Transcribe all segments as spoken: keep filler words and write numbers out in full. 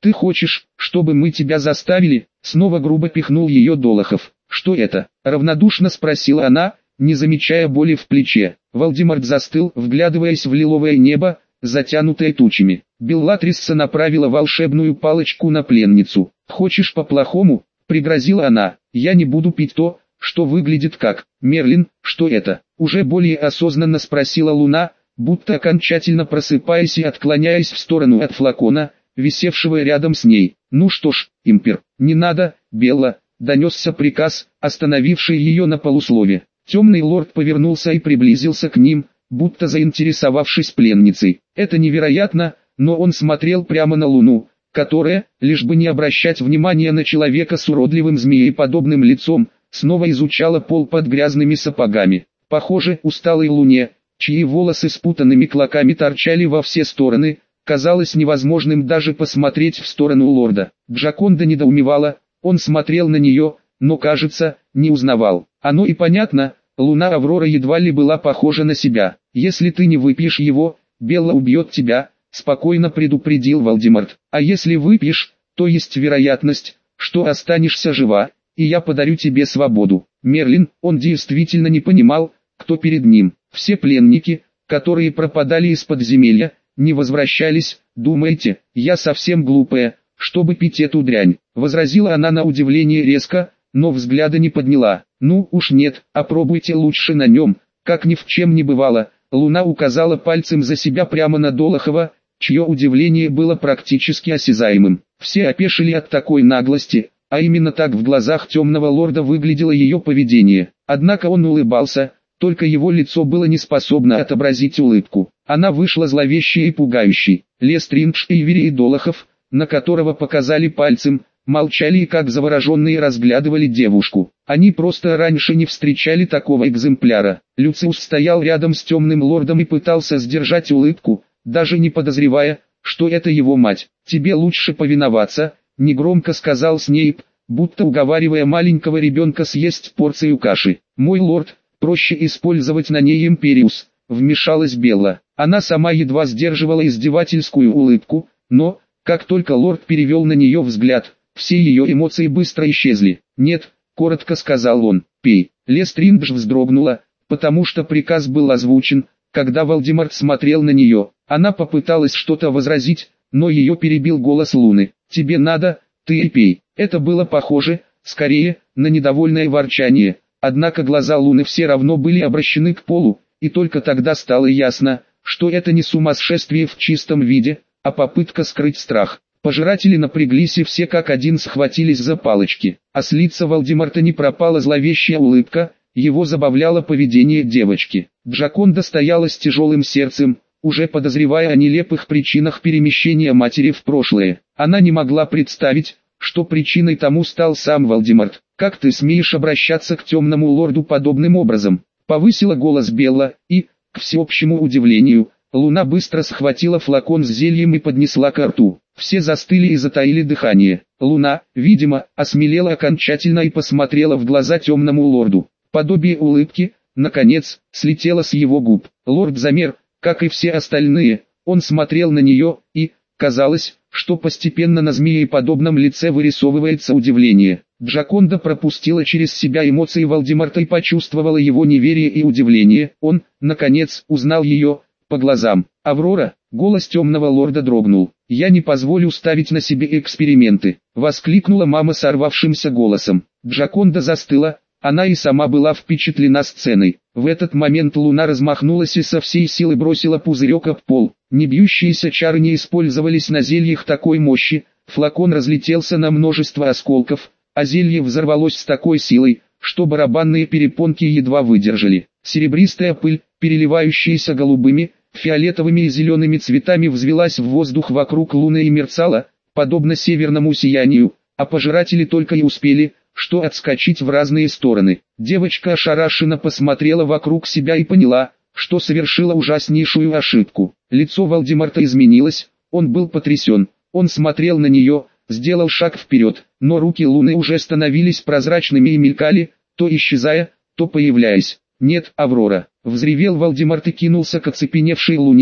Ты хочешь, чтобы мы тебя заставили? Снова грубо пихнул ее Долохов. Что это? Равнодушно спросила она, не замечая боли в плече. Вальдемарт застыл, вглядываясь в лиловое небо, затянутое тучами. Беллатрисса направила волшебную палочку на пленницу. «Хочешь по-плохому?» — пригрозила она. «Я не буду пить то, что выглядит как Мерлин». «Что это?» — уже более осознанно спросила Луна, будто окончательно просыпаясь и отклоняясь в сторону от флакона, висевшего рядом с ней. «Ну что ж, импер, не надо, Белла», — донесся приказ, остановивший ее на полуслове. Темный лорд повернулся и приблизился к ним, будто заинтересовавшись пленницей. Это невероятно, но он смотрел прямо на Луну, которая, лишь бы не обращать внимания на человека с уродливым змееподобным лицом, снова изучала пол под грязными сапогами. Похоже, усталой Луне, чьи волосы спутанными клоками торчали во все стороны, казалось невозможным даже посмотреть в сторону лорда. Джаконда недоумевала, он смотрел на нее, но, кажется, не узнавал. Оно и понятно, Луна Аврора едва ли была похожа на себя. «Если ты не выпьешь его, Белла убьет тебя», — спокойно предупредил Вальдемарт. «А если выпьешь, то есть вероятность, что останешься жива, и я подарю тебе свободу». Мерлин, он действительно не понимал, кто перед ним. Все пленники, которые пропадали из подземелья, не возвращались. «Думаете, я совсем глупая, чтобы пить эту дрянь?» — возразила она на удивление резко, но взгляда не подняла. «Ну уж нет, опробуйте лучше на нем», как ни в чем не бывало. Луна указала пальцем за себя прямо на Долохова, чье удивление было практически осязаемым. Все опешили от такой наглости, а именно так в глазах темного лорда выглядело ее поведение. Однако он улыбался, только его лицо было не способно отобразить улыбку. Она вышла зловещей и пугающей. Лестриндж, Эйвери и Долохов, на которого показали пальцем, молчали и как завороженные разглядывали девушку. Они просто раньше не встречали такого экземпляра. Люциус стоял рядом с темным лордом и пытался сдержать улыбку, даже не подозревая, что это его мать. «Тебе лучше повиноваться», — негромко сказал Снейп, будто уговаривая маленького ребенка съесть порцию каши. «Мой лорд, проще использовать на ней Империус», — вмешалась Белла. Она сама едва сдерживала издевательскую улыбку, но, как только лорд перевел на нее взгляд, все ее эмоции быстро исчезли. «Нет», — коротко сказал он, — «пей». Лестриндж вздрогнула, потому что приказ был озвучен, когда Вальдемарт смотрел на нее. Она попыталась что-то возразить, но ее перебил голос Луны. «Тебе надо, ты и пей». Это было похоже, скорее, на недовольное ворчание. Однако глаза Луны все равно были обращены к полу, и только тогда стало ясно, что это не сумасшествие в чистом виде, а попытка скрыть страх. Пожиратели напряглись и все как один схватились за палочки. А с лица Вальдемарта не пропала зловещая улыбка, его забавляло поведение девочки. Джаконда стояла с тяжелым сердцем, уже подозревая о нелепых причинах перемещения матери в прошлое. Она не могла представить, что причиной тому стал сам Вальдемарт. «Как ты смеешь обращаться к темному лорду подобным образом?» — повысила голос Белла, и, к всеобщему удивлению, Луна быстро схватила флакон с зельем и поднесла ко рту. Все застыли и затаили дыхание. Луна, видимо, осмелела окончательно и посмотрела в глаза темному лорду. Подобие улыбки, наконец, слетело с его губ. Лорд замер, как и все остальные. Он смотрел на нее, и, казалось, что постепенно на змееподобном лице вырисовывается удивление. Джаконда пропустила через себя эмоции Вальдемарта и почувствовала его неверие и удивление. Он, наконец, узнал ее по глазам. «Аврора», — голос темного лорда дрогнул. «Я не позволю ставить на себе эксперименты», — воскликнула мама сорвавшимся голосом. Джаконда застыла, она и сама была впечатлена сценой. В этот момент Луна размахнулась и со всей силы бросила пузырек об пол. Небьющиеся чары не использовались на зельях такой мощи, флакон разлетелся на множество осколков, а зелье взорвалось с такой силой, что барабанные перепонки едва выдержали. Серебристая пыль, переливающаяся голубыми, фиолетовыми и зелеными цветами, взвелась в воздух вокруг Луны и мерцала, подобно северному сиянию, а пожиратели только и успели, что отскочить в разные стороны. Девочка ошарашенно посмотрела вокруг себя и поняла, что совершила ужаснейшую ошибку. Лицо Вальдемарта изменилось, он был потрясен, он смотрел на нее, сделал шаг вперед, но руки Луны уже становились прозрачными и мелькали, то исчезая, то появляясь. «Нет, Аврора!» — взревел Вальдемарт и кинулся к оцепеневшей Луне,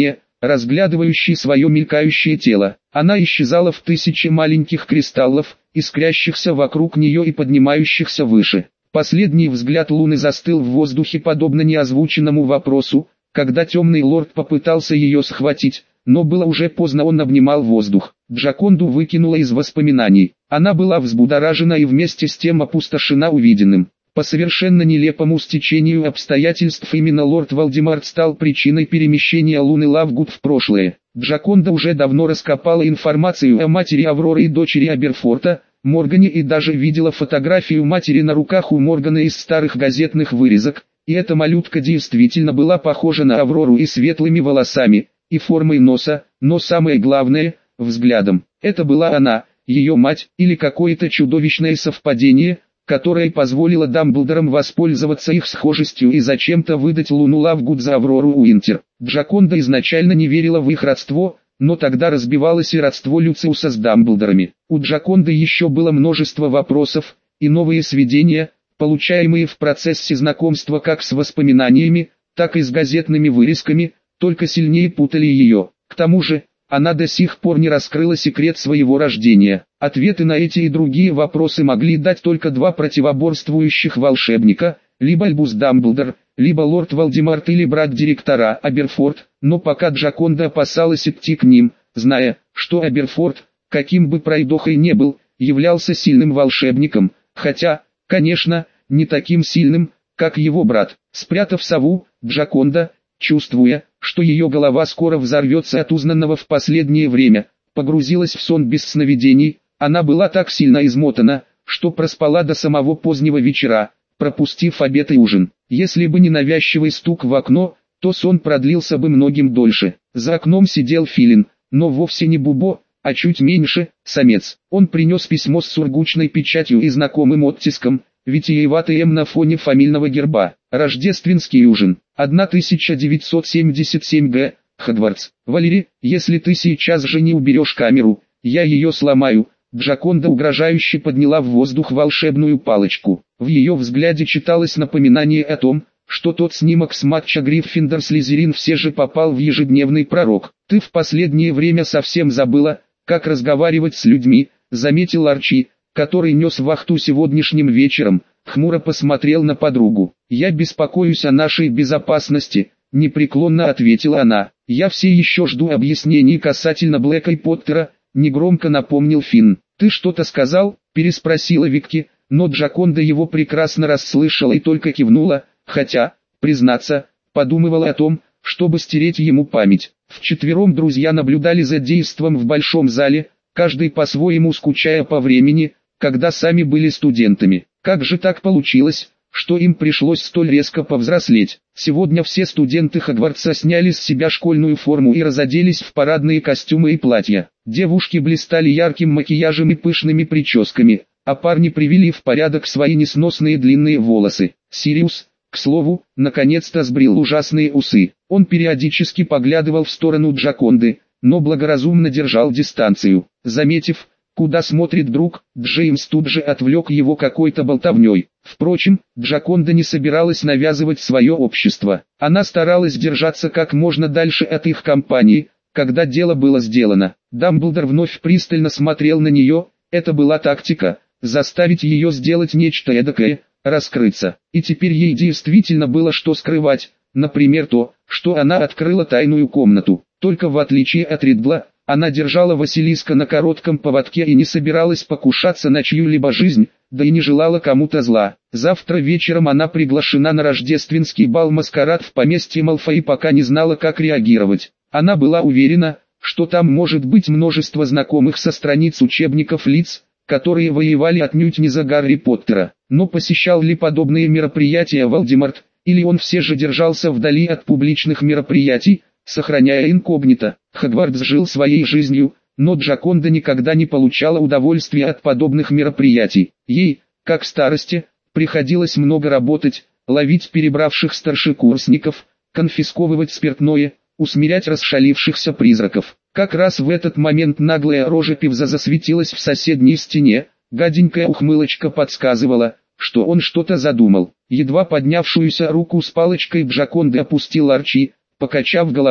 разглядывающий свое мелькающее тело. Она исчезала в тысячи маленьких кристаллов, искрящихся вокруг нее и поднимающихся выше. Последний взгляд Луны застыл в воздухе подобно неозвученному вопросу, когда темный лорд попытался ее схватить, но было уже поздно, он обнимал воздух. Джаконду выкинула из воспоминаний. Она была взбудоражена и вместе с тем опустошена увиденным. По совершенно нелепому стечению обстоятельств именно лорд Валдемарт стал причиной перемещения Луны Лавгуд в прошлое. Джаконда уже давно раскопала информацию о матери Авроры и дочери Аберфорта, Моргане, и даже видела фотографию матери на руках у Моргана из старых газетных вырезок, и эта малютка действительно была похожа на Аврору и светлыми волосами, и формой носа, но самое главное – взглядом. Это была она, ее мать, или какое-то чудовищное совпадение, которое позволило Дамблдорам воспользоваться их схожестью и зачем-то выдать Луну Лавгуд за Аврору Уинтер. Джаконда изначально не верила в их родство, но тогда разбивалось и родство Люциуса с Дамблдорами. У Джаконды еще было множество вопросов, и новые сведения, получаемые в процессе знакомства как с воспоминаниями, так и с газетными вырезками, только сильнее путали ее. К тому же, она до сих пор не раскрыла секрет своего рождения. Ответы на эти и другие вопросы могли дать только два противоборствующих волшебника, либо Альбус Дамблдор, либо лорд Валдемарт или брат директора Аберфорт, но пока Джаконда опасалась идти к ним, зная, что Аберфорт, каким бы пройдохой не был, являлся сильным волшебником, хотя, конечно, не таким сильным, как его брат. Спрятав сову, Джаконда, чувствуя, что ее голова скоро взорвется от узнанного в последнее время, погрузилась в сон без сновидений. Она была так сильно измотана, что проспала до самого позднего вечера, пропустив обед и ужин. Если бы не навязчивый стук в окно, то сон продлился бы многим дольше. За окном сидел филин, но вовсе не Бубо, а чуть меньше, самец. Он принес письмо с сургучной печатью и знакомым оттиском, витиеватый М на фоне фамильного герба. Рождественский ужин. тысяча девятьсот семьдесят семь г. Хогвартс. Валери, если ты сейчас же не уберешь камеру, я ее сломаю. Джаконда угрожающе подняла в воздух волшебную палочку. В ее взгляде читалось напоминание о том, что тот снимок с матча Гриффиндор-Слизерин все же попал в ежедневный пророк. Ты в последнее время совсем забыла, как разговаривать с людьми, заметил Арчи, который нес вахту сегодняшним вечером, хмуро посмотрел на подругу. «Я беспокоюсь о нашей безопасности», — непреклонно ответила она. «Я все еще жду объяснений касательно Блэка и Поттера», — негромко напомнил Финн. «Ты что-то сказал?» — переспросила Викки, но Джаконда его прекрасно расслышала и только кивнула, хотя, признаться, подумывала о том, чтобы стереть ему память. Вчетвером друзья наблюдали за действом в большом зале, каждый по-своему скучая по времени, когда сами были студентами. Как же так получилось, что им пришлось столь резко повзрослеть? Сегодня все студенты Хогвартса сняли с себя школьную форму и разоделись в парадные костюмы и платья. Девушки блистали ярким макияжем и пышными прическами, а парни привели в порядок свои несносные длинные волосы. Сириус, к слову, наконец-то сбрил ужасные усы. Он периодически поглядывал в сторону Джаконды, но благоразумно держал дистанцию. Заметив, куда смотрит друг, Джеймс тут же отвлек его какой-то болтовней. Впрочем, Джаконда не собиралась навязывать свое общество. Она старалась держаться как можно дальше от их компании, когда дело было сделано. Дамблдор вновь пристально смотрел на нее, это была тактика, заставить ее сделать нечто эдакое, раскрыться. И теперь ей действительно было что скрывать, например то, что она открыла тайную комнату. Только в отличие от Ридла, она держала Василиска на коротком поводке и не собиралась покушаться на чью-либо жизнь, да и не желала кому-то зла. Завтра вечером она приглашена на рождественский бал-маскарад в поместье Малфой и пока не знала, как реагировать. Она была уверена, что там может быть множество знакомых со страниц учебников лиц, которые воевали отнюдь не за Гарри Поттера. Но посещал ли подобные мероприятия Волдемарт, или он все же держался вдали от публичных мероприятий, сохраняя инкогнито? Хогвартс жил своей жизнью, но Джаконда никогда не получала удовольствия от подобных мероприятий. Ей, как старости, приходилось много работать, ловить перебравших старшекурсников, конфисковывать спиртное, усмирять расшалившихся призраков. Как раз в этот момент наглая рожа Пивза засветилась в соседней стене, гаденькая ухмылочка подсказывала, что он что-то задумал. Едва поднявшуюся руку с палочкой Джаконды опустил Арчи, покачав головой.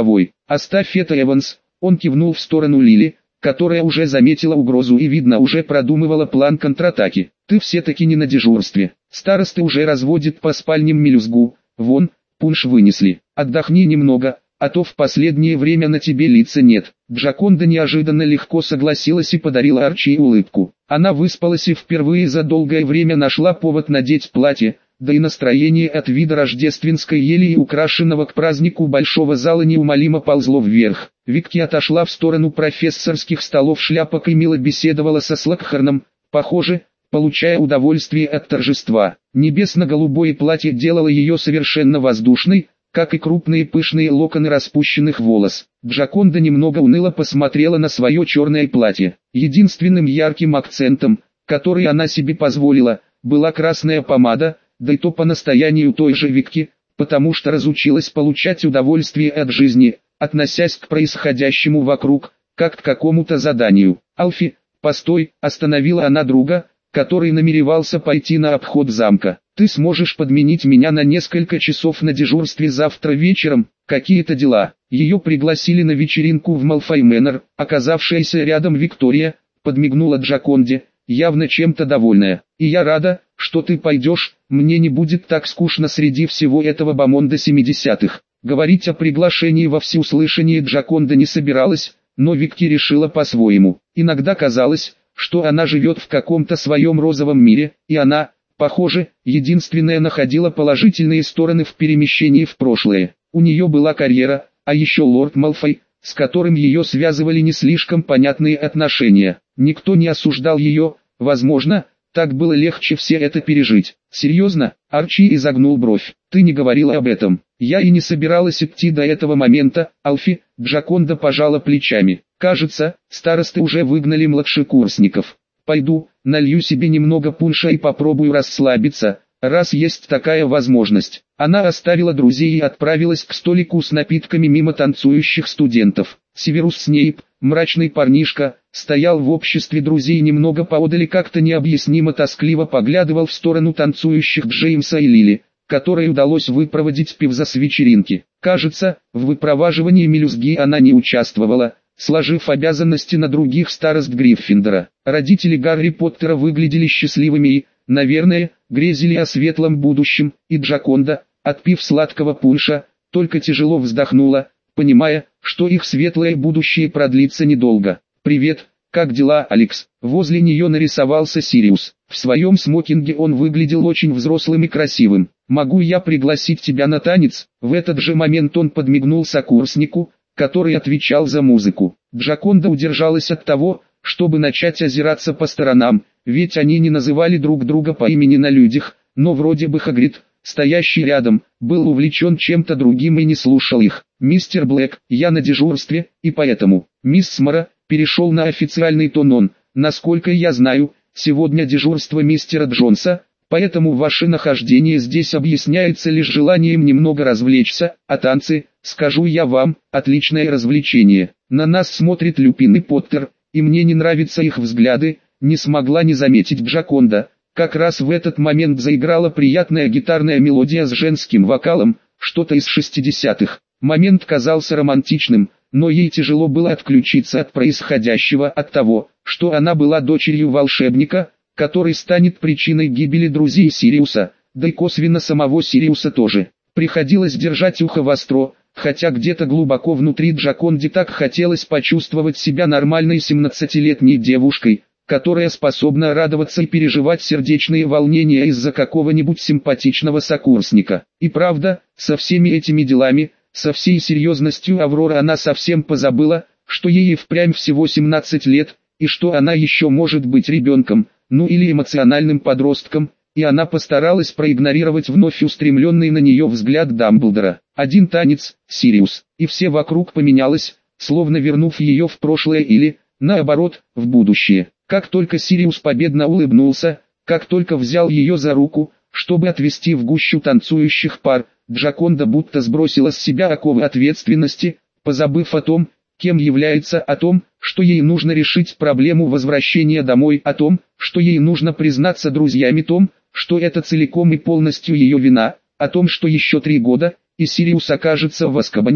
«Оставь это, Эванс», он кивнул в сторону Лили, которая уже заметила угрозу и, видно, уже продумывала план контратаки. «Ты все-таки не на дежурстве. Старосты уже разводят по спальням мелюзгу. Вон, пунш вынесли. Отдохни немного, а то в последнее время на тебе лица нет». Джаконда неожиданно легко согласилась и подарила Арчи улыбку. Она выспалась и впервые за долгое время нашла повод надеть платье, да и настроение от вида рождественской ели и украшенного к празднику большого зала неумолимо ползло вверх. Викки отошла в сторону профессорских столов шляпок и мило беседовала со Слакхарном, похоже, получая удовольствие от торжества. Небесно-голубое платье делало ее совершенно воздушной, как и крупные пышные локоны распущенных волос. Джаконда немного уныло посмотрела на свое черное платье. Единственным ярким акцентом, который она себе позволила, была красная помада, да и то по настоянию той же Викки, потому что разучилась получать удовольствие от жизни, относясь к происходящему вокруг, как к какому-то заданию. «Алфи, постой», остановила она друга, который намеревался пойти на обход замка. «Ты сможешь подменить меня на несколько часов на дежурстве завтра вечером, какие-то дела». Ее пригласили на вечеринку в Малфой Мэннер, оказавшаяся рядом Виктория, подмигнула Джаконде, явно чем-то довольная. «И я рада, что ты пойдешь, мне не будет так скучно среди всего этого бомонда семидесятых. Говорить о приглашении во всеуслышание Джаконда не собиралась, но Викки решила по-своему. Иногда казалось, что она живет в каком-то своем розовом мире, и она, похоже, единственная находила положительные стороны в перемещении в прошлое. У нее была карьера, а еще лорд Малфой, с которым ее связывали не слишком понятные отношения. Никто не осуждал ее, возможно, так было легче все это пережить. «Серьезно?» — Арчи изогнул бровь. «Ты не говорила об этом». «Я и не собиралась идти до этого момента, Алфи», — Джаконда пожала плечами. «Кажется, старосты уже выгнали младшекурсников. Пойду, налью себе немного пунша и попробую расслабиться, раз есть такая возможность». Она оставила друзей и отправилась к столику с напитками мимо танцующих студентов. Северус Снейп, мрачный парнишка, стоял в обществе друзей немного поодаль и как-то необъяснимо тоскливо поглядывал в сторону танцующих Джеймса и Лили, которой удалось выпроводить Пивза с вечеринки. Кажется, в выпроваживании мелюзги она не участвовала, сложив обязанности на других старост Гриффиндора. Родители Гарри Поттера выглядели счастливыми и, наверное, грезили о светлом будущем, и Джаконда, отпив сладкого пунша, только тяжело вздохнула, понимая, что их светлое будущее продлится недолго. «Привет, как дела, Алекс?» Возле нее нарисовался Сириус. В своем смокинге он выглядел очень взрослым и красивым. «Могу я пригласить тебя на танец?» В этот же момент он подмигнул сокурснику, который отвечал за музыку. Джаконда удержалась от того, чтобы начать озираться по сторонам, ведь они не называли друг друга по имени на людях, но вроде бы Хагрид, стоящий рядом, был увлечен чем-то другим и не слушал их. «Мистер Блэк, я на дежурстве, и поэтому...» «Мисс Смара», перешел на официальный тон он, «насколько я знаю, сегодня дежурство мистера Джонса, поэтому ваше нахождение здесь объясняется лишь желанием немного развлечься, а танцы, скажу я вам, отличное развлечение. На нас смотрит Люпин и Поттер, и мне не нравятся их взгляды», не смогла не заметить Джаконда. Как раз в этот момент заиграла приятная гитарная мелодия с женским вокалом, что-то из шестидесятых. Момент казался романтичным, но ей тяжело было отключиться от происходящего, от того, что она была дочерью волшебника, который станет причиной гибели друзей Сириуса, да и косвенно самого Сириуса тоже. Приходилось держать ухо востро, хотя где-то глубоко внутри Джаконде так хотелось почувствовать себя нормальной семнадцатилетней девушкой, которая способна радоваться и переживать сердечные волнения из-за какого-нибудь симпатичного сокурсника. И правда, со всеми этими делами, со всей серьезностью Авроры она совсем позабыла, что ей и впрямь всего семнадцать лет, и что она еще может быть ребенком, ну или эмоциональным подростком, и она постаралась проигнорировать вновь устремленный на нее взгляд Дамблдора. Один танец, Сириус, и все вокруг поменялось, словно вернув ее в прошлое или, наоборот, в будущее. Как только Сириус победно улыбнулся, как только взял ее за руку, чтобы отвести в гущу танцующих пар, Джаконда будто сбросила с себя оковы ответственности, позабыв о том, кем является, о том, что ей нужно решить проблему возвращения домой, о том, что ей нужно признаться друзьям, о том, что это целиком и полностью ее вина, о том, что еще три года, и Сириус окажется в Азкабане,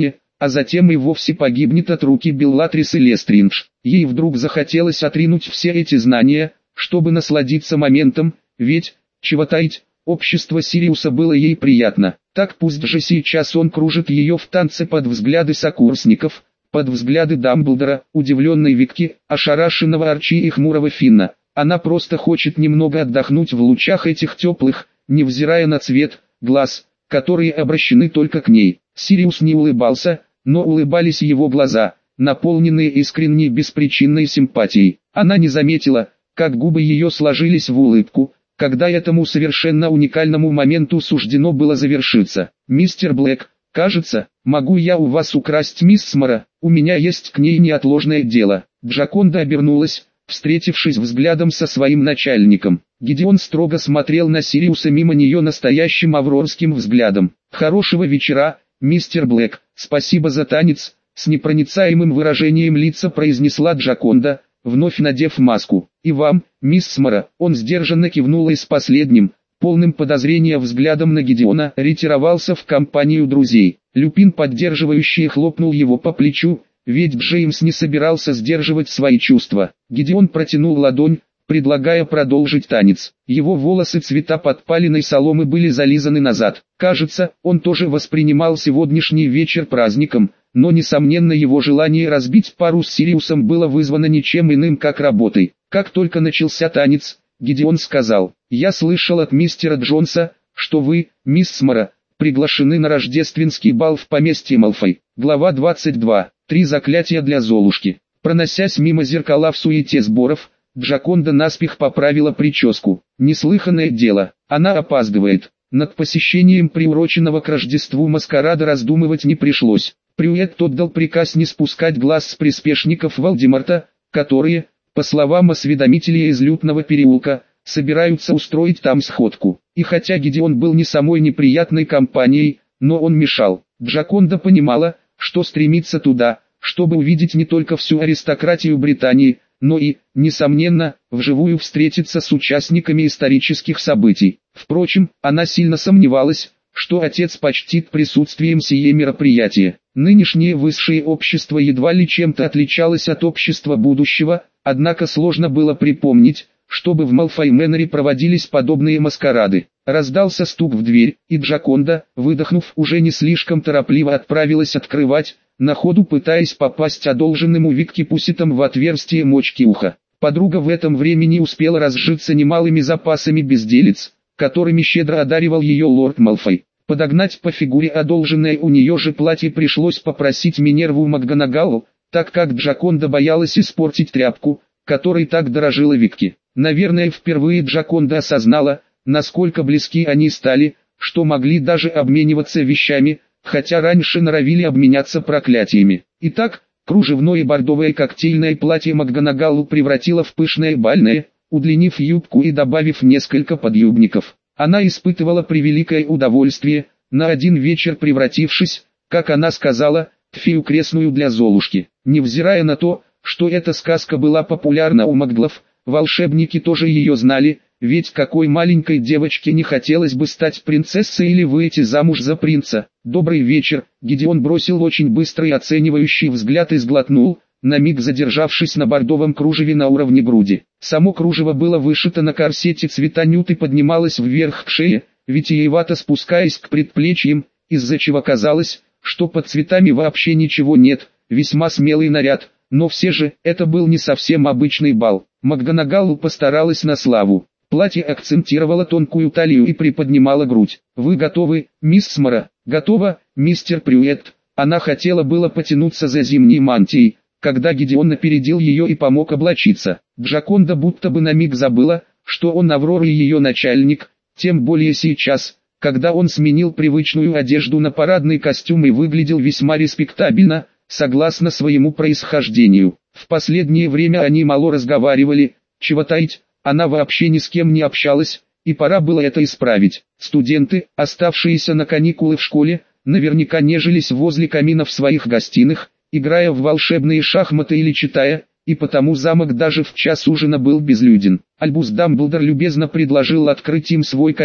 а затем и вовсе погибнет от руки Беллатрисы Лестридж. Ей вдруг захотелось отринуть все эти знания, чтобы насладиться моментом, ведь, чего таить, общество Сириуса было ей приятно. Так пусть же сейчас он кружит ее в танце под взгляды сокурсников, под взгляды Дамблдора, удивленной Викки, ошарашенного Арчи и хмурого Финна. Она просто хочет немного отдохнуть в лучах этих теплых, невзирая на цвет, глаз, которые обращены только к ней. Сириус не улыбался, но улыбались его глаза, наполненные искренней беспричинной симпатией. Она не заметила, как губы ее сложились в улыбку, когда этому совершенно уникальному моменту суждено было завершиться. «Мистер Блэк, кажется, могу я у вас украсть мисс Мора, у меня есть к ней неотложное дело». Джаконда обернулась, встретившись взглядом со своим начальником. Гидеон строго смотрел на Сириуса мимо нее настоящим аврорским взглядом. «Хорошего вечера, мистер Блэк, спасибо за танец», с непроницаемым выражением лица произнесла Джаконда, вновь надев маску. «И вам, мисс Мора». Он сдержанно кивнул и с последним, полным подозрения взглядом на Гидеона, ретировался в компанию друзей. Люпин поддерживающий хлопнул его по плечу, ведь Джеймс не собирался сдерживать свои чувства. Гидеон протянул ладонь, предлагая продолжить танец. Его волосы цвета подпаленной соломы были зализаны назад. Кажется, он тоже воспринимал сегодняшний вечер праздником, но несомненно его желание разбить пару с Сириусом было вызвано ничем иным как работой. Как только начался танец, Гидеон сказал: «Я слышал от мистера Джонса, что вы, мисс Мора, приглашены на рождественский бал в поместье Малфой». Глава двадцать два. Три заклятия для Золушки. Проносясь мимо зеркала в суете сборов, Джаконда наспех поправила прическу. Неслыханное дело, она опаздывает. Над посещением приуроченного к Рождеству маскарада раздумывать не пришлось. Прюэт отдал приказ не спускать глаз с приспешников Волдеморта, которые, по словам осведомителя из Лютного переулка, собираются устроить там сходку. И хотя Гидеон был не самой неприятной компанией, но он мешал. Джаконда понимала, что стремится туда, чтобы увидеть не только всю аристократию Британии, но и, несомненно, вживую встретиться с участниками исторических событий. Впрочем, она сильно сомневалась, что отец почтит присутствием сие мероприятие. Нынешнее высшее общество едва ли чем-то отличалось от общества будущего, однако сложно было припомнить, чтобы в Малфой Мэннере проводились подобные маскарады. Раздался стук в дверь, и Джаконда, выдохнув, уже не слишком торопливо отправилась открывать, на ходу пытаясь попасть одолженному Викки пуситом в отверстие мочки уха. Подруга в этом времени успела разжиться немалыми запасами безделиц, которыми щедро одаривал ее лорд Малфой. Подогнать по фигуре одолженное у нее же платье пришлось попросить Минерву МакГонагалл, так как Джаконда боялась испортить тряпку, которой так дорожила Викки. Наверное, впервые Джаконда осознала, насколько близки они стали, что могли даже обмениваться вещами, хотя раньше норовили обменяться проклятиями. Итак, кружевное бордовое коктейльное платье МакГонагалл превратило в пышное бальное, удлинив юбку и добавив несколько подъюбников. Она испытывала превеликое удовольствие, на один вечер превратившись, как она сказала, в фею крестную для Золушки. Невзирая на то, что эта сказка была популярна у маглов, волшебники тоже ее знали, ведь какой маленькой девочке не хотелось бы стать принцессой или выйти замуж за принца. «Добрый вечер», Гидеон бросил очень быстрый оценивающий взгляд и сглотнул, на миг задержавшись на бордовом кружеве на уровне груди. Само кружево было вышито на корсете цвета нют и поднималось вверх к шее, витиевато спускаясь к предплечьям, из-за чего казалось, что под цветами вообще ничего нет, весьма смелый наряд, но все же, это был не совсем обычный бал. МакГонагалл постаралась на славу. Платье акцентировало тонкую талию и приподнимало грудь. «Вы готовы, мисс Мора?» «Готова, мистер Прюэт». Она хотела было потянуться за зимней мантией, когда Гидеон опередил ее и помог облачиться. Джаконда будто бы на миг забыла, что он Аврора и ее начальник, тем более сейчас, когда он сменил привычную одежду на парадный костюм и выглядел весьма респектабельно, согласно своему происхождению. В последнее время они мало разговаривали, чего таить, она вообще ни с кем не общалась, и пора было это исправить. Студенты, оставшиеся на каникулы в школе, наверняка нежились возле камина в своих гостиных, играя в волшебные шахматы или читая, и потому замок даже в час ужина был безлюден. Альбус Дамблдор любезно предложил открыть им свой камин,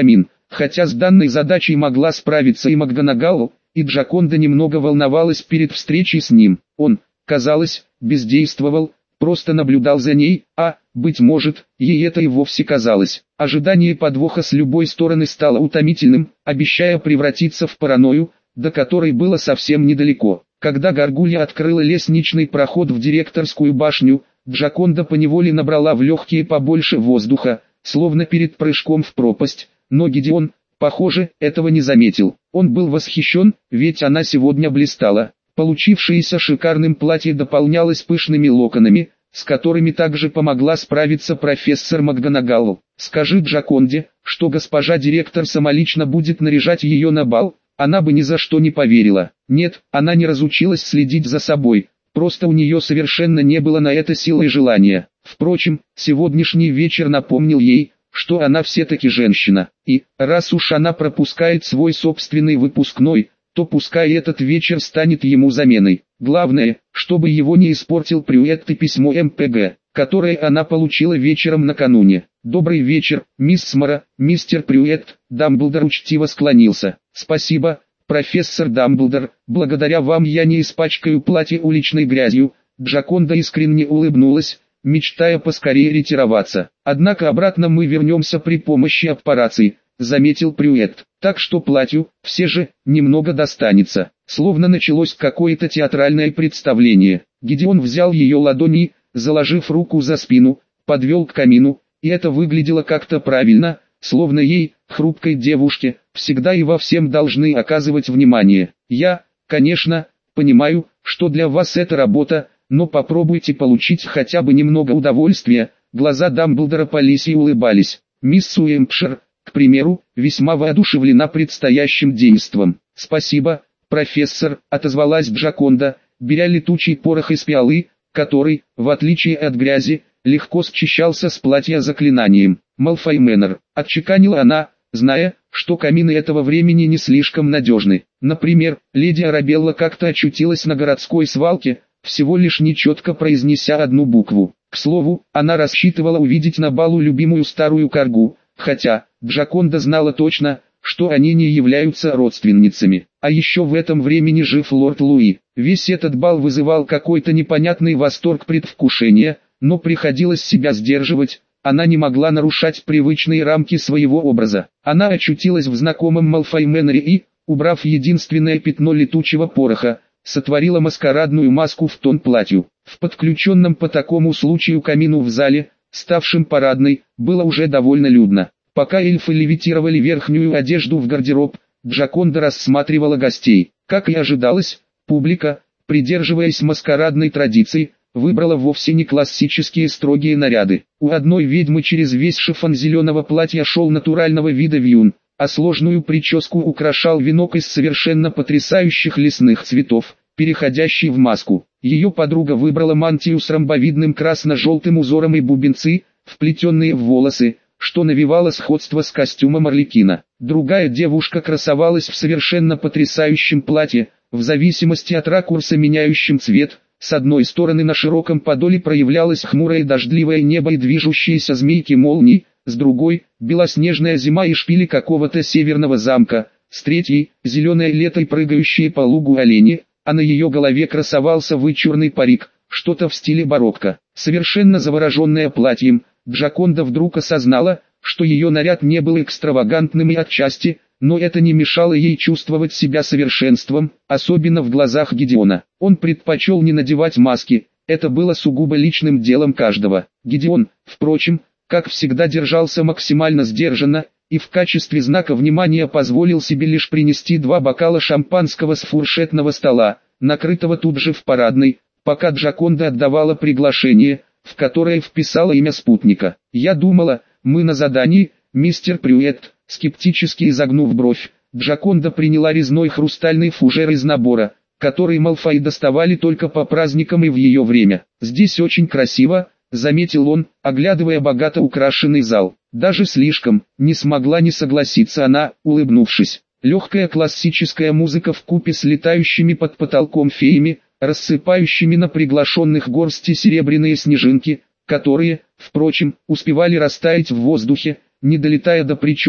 Хотя с данной задачей могла справиться и МакГонагал, и Джаконда немного волновалась перед встречей с ним. Он, казалось, бездействовал, просто наблюдал за ней, а, быть может, ей это и вовсе казалось. Ожидание подвоха с любой стороны стало утомительным, обещая превратиться в паранойю, до которой было совсем недалеко. Когда Гаргулья открыла лестничный проход в директорскую башню, Джаконда поневоле набрала в легкие побольше воздуха, словно перед прыжком в пропасть, но Гидеон, похоже, этого не заметил. Он был восхищен, ведь она сегодня блистала. Получившееся шикарным платье дополнялось пышными локонами, с которыми также помогла справиться профессор МакГонагал. «Скажи Джаконде, что госпожа директор самолично будет наряжать ее на бал», она бы ни за что не поверила. Нет, она не разучилась следить за собой, просто у нее совершенно не было на это силы и желания. Впрочем, сегодняшний вечер напомнил ей, что она все-таки женщина, и, раз уж она пропускает свой собственный выпускной, то пускай этот вечер станет ему заменой. Главное, чтобы его не испортил Прюэт и письмо эм пэ гэ, которое она получила вечером накануне. «Добрый вечер, мисс Мора, мистер Прюэт», Дамблдор учтиво склонился. «Спасибо, профессор Дамблдор, благодаря вам я не испачкаю платье уличной грязью». Джаконда искренне улыбнулась, мечтая поскорее ретироваться. «Однако обратно мы вернемся при помощи аппарации», заметил Прюэт. «Так что платью, все же, немного достанется». Словно началось какое-то театральное представление. Гидеон взял ее ладони, заложив руку за спину, подвел к камину, и это выглядело как-то правильно, словно ей, хрупкой девушке, всегда и во всем должны оказывать внимание. «Я, конечно, понимаю, что для вас это работа, но попробуйте получить хотя бы немного удовольствия». Глаза Дамблдора по лисьи улыбались. Мисс Уэмпшир, к примеру, весьма воодушевлена предстоящим действом. «Спасибо, профессор», — отозвалась Джаконда, беря летучий порох из пиалы, который, в отличие от грязи, легко счищался с платья заклинанием. «Малфой Мэннер», — отчеканила она, зная, что камины этого времени не слишком надежны. Например, леди Арабелла как-то очутилась на городской свалке, всего лишь нечетко произнеся одну букву. К слову, она рассчитывала увидеть на балу любимую старую коргу, хотя Джаконда знала точно, что они не являются родственницами. А еще в этом времени жив лорд Луи. Весь этот бал вызывал какой-то непонятный восторг предвкушения, но приходилось себя сдерживать, она не могла нарушать привычные рамки своего образа. Она очутилась в знакомом Малфой Мэннере и, убрав единственное пятно летучего пороха, сотворила маскарадную маску в тон платью. В подключенном по такому случаю камину в зале, ставшем парадной, было уже довольно людно. Пока эльфы левитировали верхнюю одежду в гардероб, Джаконда рассматривала гостей. Как и ожидалось, публика, придерживаясь маскарадной традиции, выбрала вовсе не классические строгие наряды. У одной ведьмы через весь шифон зеленого платья шел натурального вида вьюн, а сложную прическу украшал венок из совершенно потрясающих лесных цветов, переходящий в маску. Ее подруга выбрала мантию с ромбовидным красно-желтым узором и бубенцы, вплетенные в волосы, что навевало сходство с костюмом Арлекина. Другая девушка красовалась в совершенно потрясающем платье, в зависимости от ракурса меняющим цвет. С одной стороны на широком подоле проявлялось хмурое дождливое небо и движущиеся змейки молний, с другой – белоснежная зима и шпили какого-то северного замка, с третьей – зеленое лето и прыгающие по лугу олени, а на ее голове красовался вычурный парик, что-то в стиле барокко. Совершенно завороженная платьем, Джаконда вдруг осознала, что ее наряд не был экстравагантным и отчасти, но это не мешало ей чувствовать себя совершенством, особенно в глазах Гидеона. Он предпочел не надевать маски, это было сугубо личным делом каждого. Гидеон, впрочем, как всегда держался максимально сдержанно, и в качестве знака внимания позволил себе лишь принести два бокала шампанского с фуршетного стола, накрытого тут же в парадной, пока Джаконда отдавала приглашение, в которое вписала имя спутника. «Я думала, мы на задании, мистер Прюэт», скептически изогнув бровь, Джаконда приняла резной хрустальный фужер из набора, который Малфои доставали только по праздникам и в ее время. «Здесь очень красиво», заметил он, оглядывая богато украшенный зал. «Даже слишком», не смогла не согласиться она, улыбнувшись. Легкая классическая музыка вкупе с летающими под потолком феями, рассыпающими на приглашенных горсти серебряные снежинки, которые, впрочем, успевали растаять в воздухе, не долетая до причесок,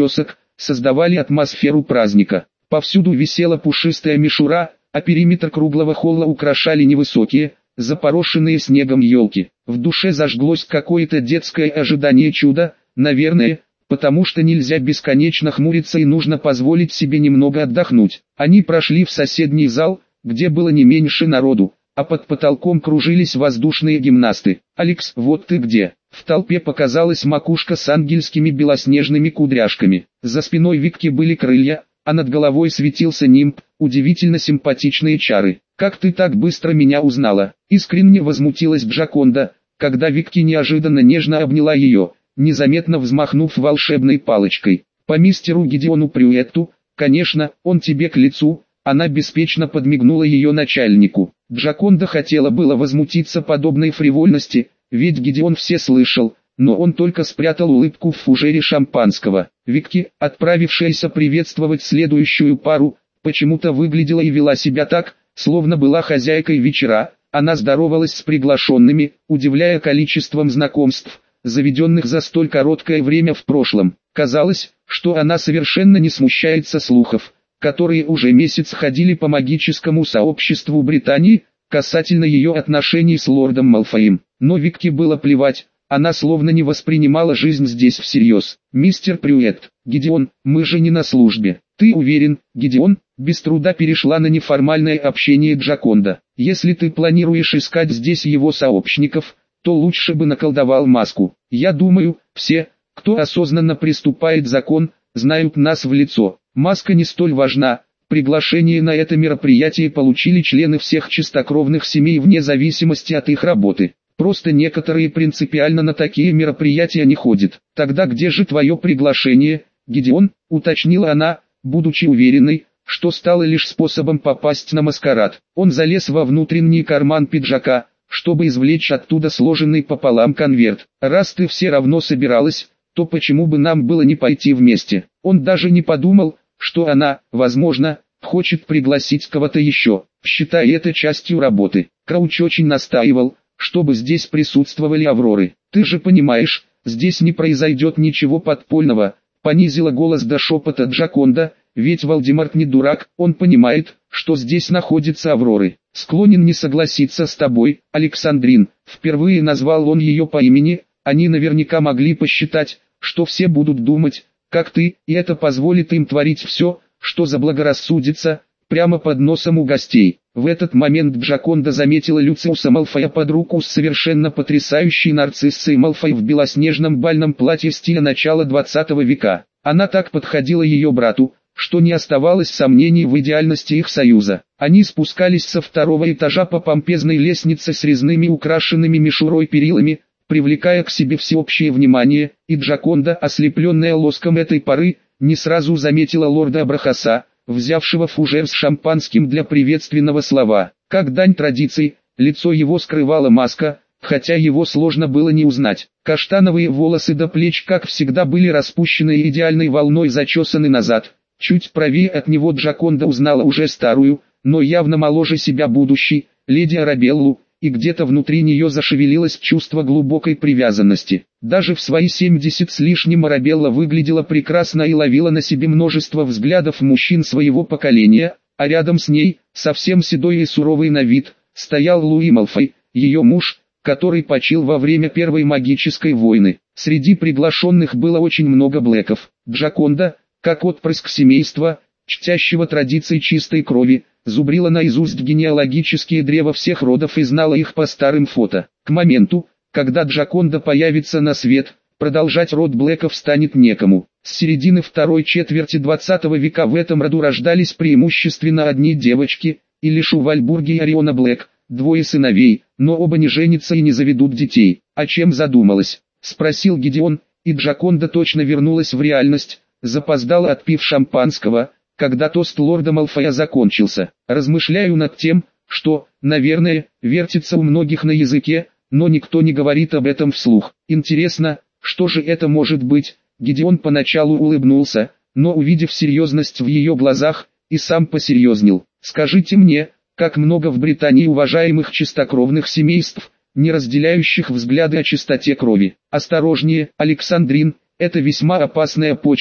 создавали атмосферу праздника. Повсюду висела пушистая мишура, а периметр круглого холла украшали невысокие, запорошенные снегом елки. В душе зажглось какое-то детское ожидание чуда, наверное, потому что нельзя бесконечно хмуриться и нужно позволить себе немного отдохнуть. Они прошли в соседний зал, где было не меньше народу, а под потолком кружились воздушные гимнасты. «Алекс, вот ты где!» В толпе показалась макушка с ангельскими белоснежными кудряшками. За спиной Викки были крылья, а над головой светился нимб, удивительно симпатичные чары. «Как ты так быстро меня узнала?» Искренне возмутилась Джаконда, когда Викки неожиданно нежно обняла ее, незаметно взмахнув волшебной палочкой. «По мистеру Гидеону Прюетту, конечно, он тебе к лицу». Она беспечно подмигнула ее начальнику. Джаконда хотела было возмутиться подобной фривольности, ведь Гидеон все слышал, но он только спрятал улыбку в фужере шампанского. Викки, отправившаяся приветствовать следующую пару, почему-то выглядела и вела себя так, словно была хозяйкой вечера. Она здоровалась с приглашенными, удивляя количеством знакомств, заведенных за столь короткое время в прошлом. Казалось, что она совершенно не смущается слухов, которые уже месяц ходили по магическому сообществу Британии, касательно ее отношений с лордом Малфоем. Но Викки было плевать, она словно не воспринимала жизнь здесь всерьез. «Мистер Прюетт, Гидеон, мы же не на службе. Ты уверен, Гидеон?» Без труда перешла на неформальное общение Джаконда. «Если ты планируешь искать здесь его сообщников, то лучше бы наколдовал маску. Я думаю, все, кто осознанно приступает закон, знают нас в лицо. Маска не столь важна. Приглашение на это мероприятие получили члены всех чистокровных семей вне зависимости от их работы. Просто некоторые принципиально на такие мероприятия не ходят. Тогда где же твое приглашение, Гидеон?» — уточнила она, будучи уверенной, что стало лишь способом попасть на маскарад. Он залез во внутренний карман пиджака, чтобы извлечь оттуда сложенный пополам конверт. «Раз ты все равно собиралась, то почему бы нам было не пойти вместе?» Он даже не подумал, что она, возможно, хочет пригласить кого-то еще, считая это частью работы. Крауч очень настаивал, чтобы здесь присутствовали Авроры. «Ты же понимаешь, здесь не произойдет ничего подпольного», — понизила голос до шепота Джаконда, «ведь Валдемарт не дурак, он понимает, что здесь находятся Авроры». «Склонен не согласиться с тобой, Александрин», — впервые назвал он ее по имени. «Они наверняка могли посчитать, что все будут думать, как ты, и это позволит им творить все, что заблагорассудится, прямо под носом у гостей». В этот момент Джаконда заметила Люциуса Малфоя под руку с совершенно потрясающей нарциссой Малфой в белоснежном бальном платье стиля начала двадцатого века. Она так подходила ее брату, что не оставалось сомнений в идеальности их союза. Они спускались со второго этажа по помпезной лестнице с резными украшенными мишурой перилами, привлекая к себе всеобщее внимание, и Джаконда, ослепленная лоском этой поры, не сразу заметила лорда Абрахаса, взявшего фужер с шампанским для приветственного слова. Как дань традиций, лицо его скрывала маска, хотя его сложно было не узнать. Каштановые волосы до плеч, как всегда, были распущены и идеальной волной зачесаны назад. Чуть правее от него Джаконда узнала уже старую, но явно моложе себя будущей, леди Арабеллу, и где-то внутри нее зашевелилось чувство глубокой привязанности. Даже в свои семьдесят с лишним Арабелла выглядела прекрасно и ловила на себе множество взглядов мужчин своего поколения, а рядом с ней, совсем седой и суровый на вид, стоял Луи Малфой, ее муж, который почил во время Первой магической войны. Среди приглашенных было очень много блэков. Джаконда, как отпрыск семейства, чтящего традиции чистой крови, зубрила наизусть генеалогические древа всех родов и знала их по старым фото. К моменту, когда Джаконда появится на свет, продолжать род Блэков станет некому. С середины второй четверти двадцатого века в этом роду рождались преимущественно одни девочки, и лишь у Вальбурги и Ориона Блэк, двое сыновей, но оба не женятся и не заведут детей. «О чем задумалась?» — спросил Гидеон, и Джаконда точно вернулась в реальность, запоздала отпив шампанского, когда тост лорда Малфоя закончился. «Размышляю над тем, что, наверное, вертится у многих на языке, но никто не говорит об этом вслух. Интересно, что же это может быть?» Гидеон поначалу улыбнулся, но увидев серьезность в ее глазах, и сам посерьезнел. «Скажите мне, как много в Британии уважаемых чистокровных семейств, не разделяющих взгляды о чистоте крови? Осторожнее, Александрин, это весьма опасная почва»,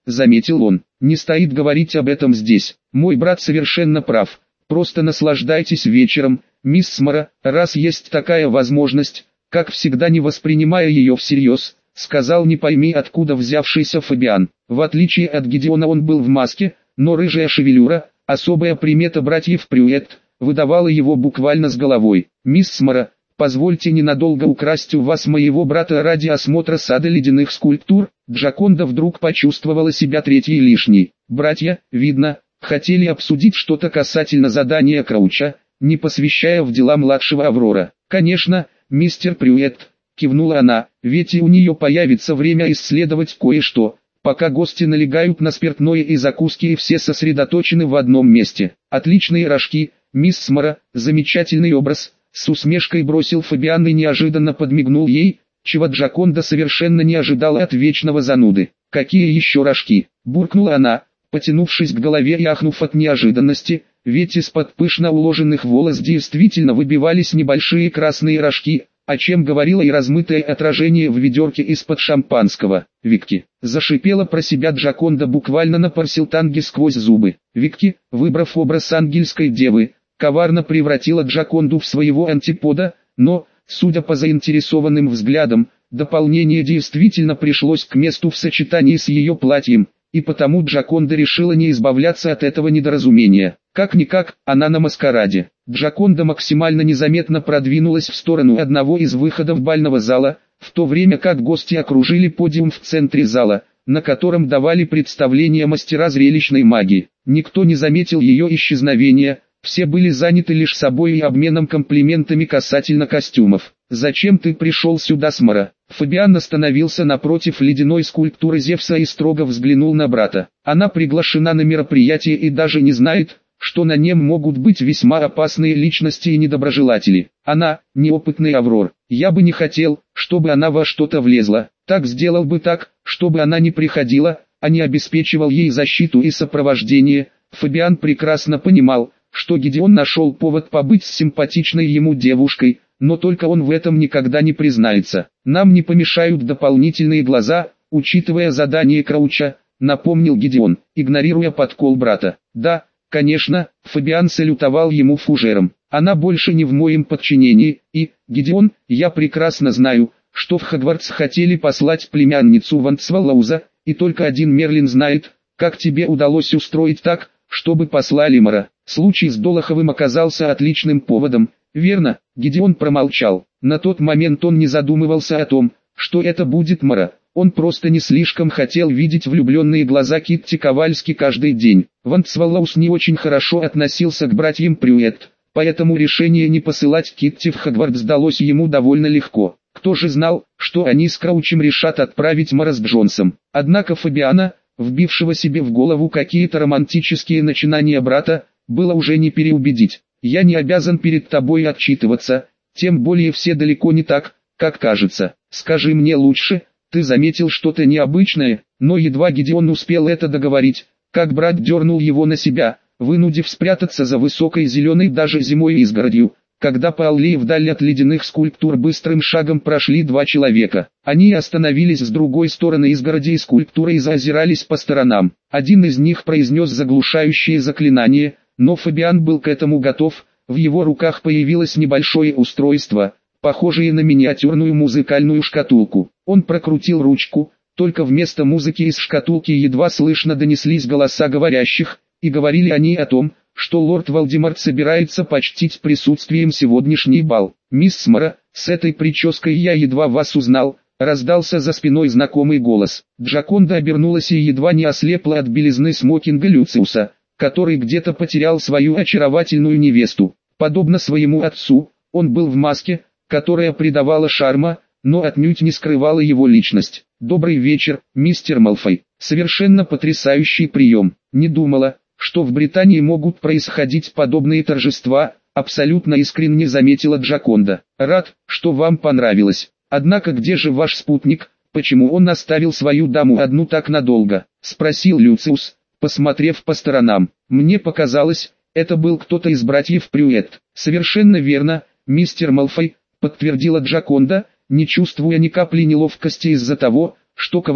заметил он. Не стоит говорить об этом здесь. Мой брат совершенно прав. Просто наслаждайтесь вечером, мисс Мара, раз есть такая возможность, как всегда не воспринимая ее всерьез, сказал не пойми откуда взявшийся Фабиан. В отличие от Гидеона он был в маске, но рыжая шевелюра, особая примета братьев Прюэт, выдавала его буквально с головой. «Мисс Мара, позвольте ненадолго украсть у вас моего брата ради осмотра сада ледяных скульптур». Джаконда вдруг почувствовала себя третьей лишней. Братья, видно, хотели обсудить что-то касательно задания Крауча, не посвящая в дела младшего Аврора. «Конечно, мистер Прюэт», — кивнула она, — «ведь и у нее появится время исследовать кое-что, пока гости налегают на спиртное и закуски и все сосредоточены в одном месте. Отличные рожки, мисс Мара, замечательный образ», — с усмешкой бросил Фабиан и неожиданно подмигнул ей, чего Джаконда совершенно не ожидала от вечного зануды. «Какие еще рожки?» — буркнула она, потянувшись к голове и ахнув от неожиданности, ведь из-под пышно уложенных волос действительно выбивались небольшие красные рожки, о чем говорило и размытое отражение в ведерке из-под шампанского. «Викки!» — зашипела про себя Джаконда буквально на парсилтанге сквозь зубы. Викки, выбрав образ ангельской девы, коварно превратила Джаконду в своего антипода, но, судя по заинтересованным взглядам, дополнение действительно пришлось к месту в сочетании с ее платьем, и потому Джаконда решила не избавляться от этого недоразумения. Как-никак, она на маскараде. Джаконда максимально незаметно продвинулась в сторону одного из выходов бального зала, в то время как гости окружили подиум в центре зала, на котором давали представление мастера зрелищной магии. Никто не заметил ее исчезновения, все были заняты лишь собой и обменом комплиментами касательно костюмов. «Зачем ты пришел сюда, Смара?» Фабиан остановился напротив ледяной скульптуры Зевса и строго взглянул на брата. «Она приглашена на мероприятие и даже не знает, что на нем могут быть весьма опасные личности и недоброжелатели. Она, неопытный Аврор. Я бы не хотел, чтобы она во что-то влезла. Так сделал бы так, чтобы она не приходила, а не обеспечивал ей защиту и сопровождение». Фабиан прекрасно понимал, что Гидеон нашел повод побыть с симпатичной ему девушкой, но только он в этом никогда не признается. «Нам не помешают дополнительные глаза, учитывая задание Крауча», напомнил Гидеон, игнорируя подкол брата. «Да, конечно», Фабиан салютовал ему фужером. «Она больше не в моем подчинении, и, Гидеон, я прекрасно знаю, что в Хогвартс хотели послать племянницу Вандсваллауза, и только один Мерлин знает, как тебе удалось устроить так, чтобы послали Мара. Случай с Долоховым оказался отличным поводом, верно?» Гидеон промолчал. На тот момент он не задумывался о том, что это будет Мара. Он просто не слишком хотел видеть влюбленные глаза Китти Ковальски каждый день. Вандсваллаус не очень хорошо относился к братьям Прюэт, поэтому решение не посылать Китти в Хогвартс далось ему довольно легко. Кто же знал, что они с Краучем решат отправить Мара с Джонсом. Однако Фабиана, вбившего себе в голову какие-то романтические начинания брата, было уже не переубедить. «Я не обязан перед тобой отчитываться, тем более все далеко не так, как кажется. Скажи мне лучше, ты заметил что-то необычное?» Но едва Гидеон успел это договорить, как брат дернул его на себя, вынудив спрятаться за высокой зеленой даже зимой изгородью. Когда по аллее вдаль от ледяных скульптур быстрым шагом прошли два человека, они остановились с другой стороны изгороди и скульптуры и заозирались по сторонам. Один из них произнес заглушающее заклинание, но Фабиан был к этому готов. В его руках появилось небольшое устройство, похожее на миниатюрную музыкальную шкатулку. Он прокрутил ручку, только вместо музыки из шкатулки едва слышно донеслись голоса говорящих, и говорили они о том, что лорд Волдеморт собирается почтить присутствием сегодняшний бал. «Мисс Мара, с этой прической я едва вас узнал», — раздался за спиной знакомый голос. Джаконда обернулась и едва не ослепла от белизны смокинга Люциуса, который где-то потерял свою очаровательную невесту. Подобно своему отцу, он был в маске, которая придавала шарма, но отнюдь не скрывала его личность. «Добрый вечер, мистер Малфой. Совершенно потрясающий прием. Не думала, что в Британии могут происходить подобные торжества», абсолютно искренне заметила Джаконда. «Рад, что вам понравилось. Однако где же ваш спутник, почему он оставил свою даму одну так надолго?» спросил Люциус, посмотрев по сторонам. «Мне показалось, это был кто-то из братьев Прюэт». «Совершенно верно, мистер Малфой», подтвердила Джаконда, не чувствуя ни капли неловкости из-за того, что кавалер,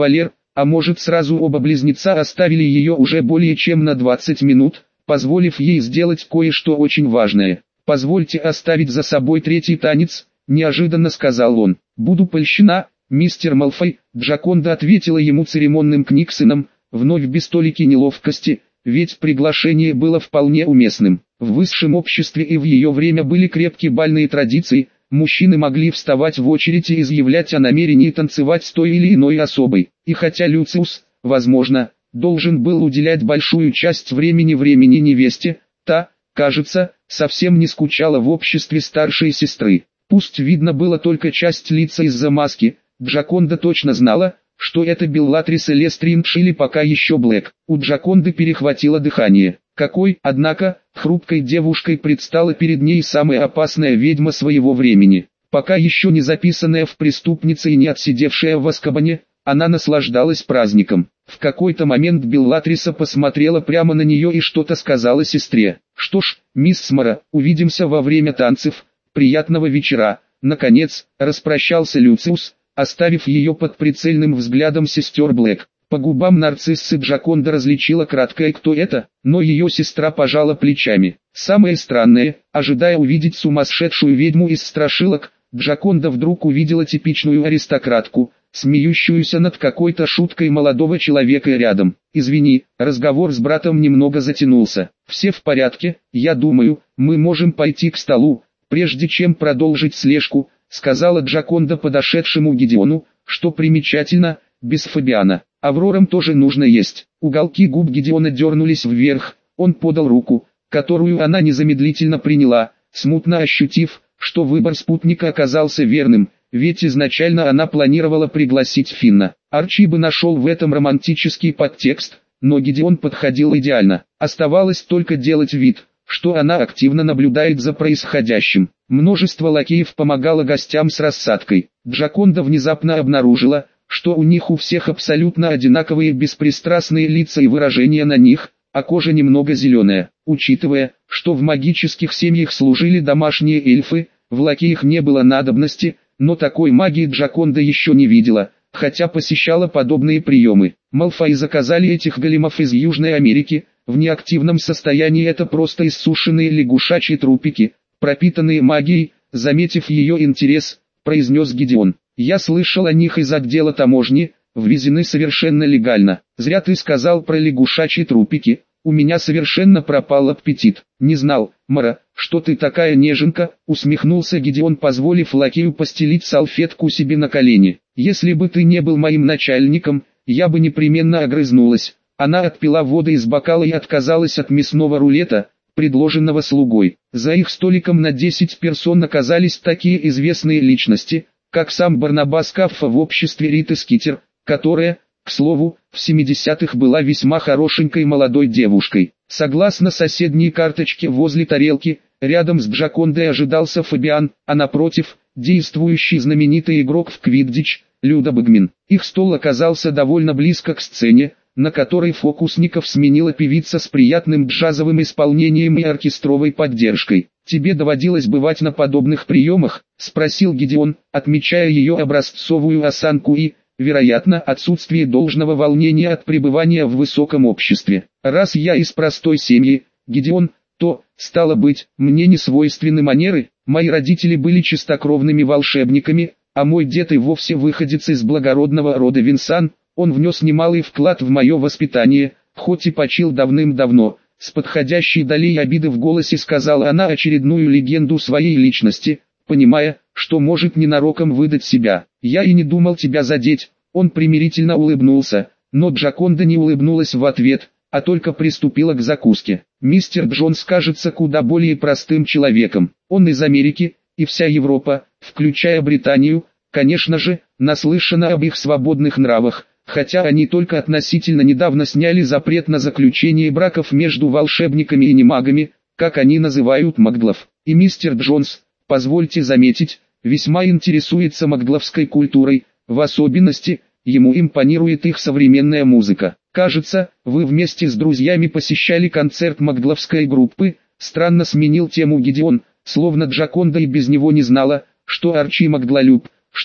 а может сразу оба близнеца оставили ее уже более чем на двадцать минут, позволив ей сделать кое-что очень важное. «Позвольте оставить за собой третий танец», — неожиданно сказал он. «Буду польщена, мистер Малфой», — Джаконда ответила ему церемонным книксоном, вновь без толики неловкости, ведь приглашение было вполне уместным. В высшем обществе и в ее время были крепкие бальные традиции, мужчины могли вставать в очередь и изъявлять о намерении танцевать с той или иной особой. И хотя Люциус, возможно, должен был уделять большую часть времени времени невесте, та, кажется, совсем не скучала в обществе старшей сестры. Пусть видно было только часть лица из-за маски, Джаконда точно знала, что это Беллатрис Лестринж или пока еще Блэк. У Джаконды перехватило дыхание. Какой, однако, хрупкой девушкой предстала перед ней самая опасная ведьма своего времени. Пока еще не записанная в преступнице и не отсидевшая в Азкабане, она наслаждалась праздником. В какой-то момент Беллатриса посмотрела прямо на нее и что-то сказала сестре. «Что ж, мисс Мара, увидимся во время танцев, приятного вечера». Наконец, распрощался Люциус, оставив ее под прицельным взглядом сестер Блэк. По губам нарциссы Джаконда различила краткое «кто это?», но ее сестра пожала плечами. Самое странное, ожидая увидеть сумасшедшую ведьму из страшилок, Джаконда вдруг увидела типичную аристократку, смеющуюся над какой-то шуткой молодого человека рядом. «Извини, разговор с братом немного затянулся. Все в порядке, я думаю, мы можем пойти к столу, прежде чем продолжить слежку», сказала Джаконда подошедшему Гидеону, что примечательно, без Фабиана. «Аврорам тоже нужно есть». Уголки губ Гидеона дернулись вверх, он подал руку, которую она незамедлительно приняла, смутно ощутив, что выбор спутника оказался верным, ведь изначально она планировала пригласить Финна. Арчи бы нашел в этом романтический подтекст, но Гидеон подходил идеально. Оставалось только делать вид, что она активно наблюдает за происходящим. Множество лакеев помогало гостям с рассадкой. Джаконда внезапно обнаружила, что у них у всех абсолютно одинаковые беспристрастные лица и выражения на них, а кожа немного зеленая. Учитывая, что в магических семьях служили домашние эльфы, в лакеях не было надобности, но такой магии Джаконда еще не видела, хотя посещала подобные приемы. Малфой заказали этих големов из Южной Америки, в неактивном состоянии это просто иссушенные лягушачьи трупики, пропитанные магией. Заметив ее интерес, произнес Гидеон. «Я слышал о них из отдела таможни, ввезены совершенно легально. Зря ты сказал про лягушачьи трупики, у меня совершенно пропал аппетит». «Не знал, Мара, что ты такая неженка», усмехнулся Гидеон, позволив лакею постелить салфетку себе на колени. «Если бы ты не был моим начальником, я бы непременно огрызнулась». Она отпила воды из бокала и отказалась от мясного рулета, предложенного слугой. За их столиком на десять персон оказались такие известные личности, как сам Барнабас Каффа в обществе Риты Скитер, которая, к слову, в семидесятых была весьма хорошенькой молодой девушкой. Согласно соседней карточке возле тарелки, рядом с Джакондой ожидался Фабиан, а напротив, действующий знаменитый игрок в квиддич, Люда Багмин. Их стол оказался довольно близко к сцене, на которой фокусников сменила певица с приятным джазовым исполнением и оркестровой поддержкой. «Тебе доводилось бывать на подобных приемах?» – спросил Гидеон, отмечая ее образцовую осанку и, вероятно, отсутствие должного волнения от пребывания в высоком обществе. «Раз я из простой семьи, Гидеон, то, стало быть, мне не свойственны манеры. Мои родители были чистокровными волшебниками, а мой дед и вовсе выходец из благородного рода Винсан. Он внес немалый вклад в мое воспитание, хоть и почил давным-давно». С подходящей долей обиды в голосе сказала она очередную легенду своей личности, понимая, что может ненароком выдать себя. «Я и не думал тебя задеть». Он примирительно улыбнулся, но Джаконда не улыбнулась в ответ, а только приступила к закуске. «Мистер Джонс кажется куда более простым человеком. Он из Америки, и вся Европа, включая Британию, конечно же, наслышана об их свободных нравах, хотя они только относительно недавно сняли запрет на заключение браков между волшебниками и немагами, как они называют маглов. И мистер Джонс, позвольте заметить, весьма интересуется магловской культурой, в особенности, ему импонирует их современная музыка. Кажется, вы вместе с друзьями посещали концерт магловской группы», странно сменил тему Гидеон, словно Джаконда и без него не знала, что Арчи маглолюб, что,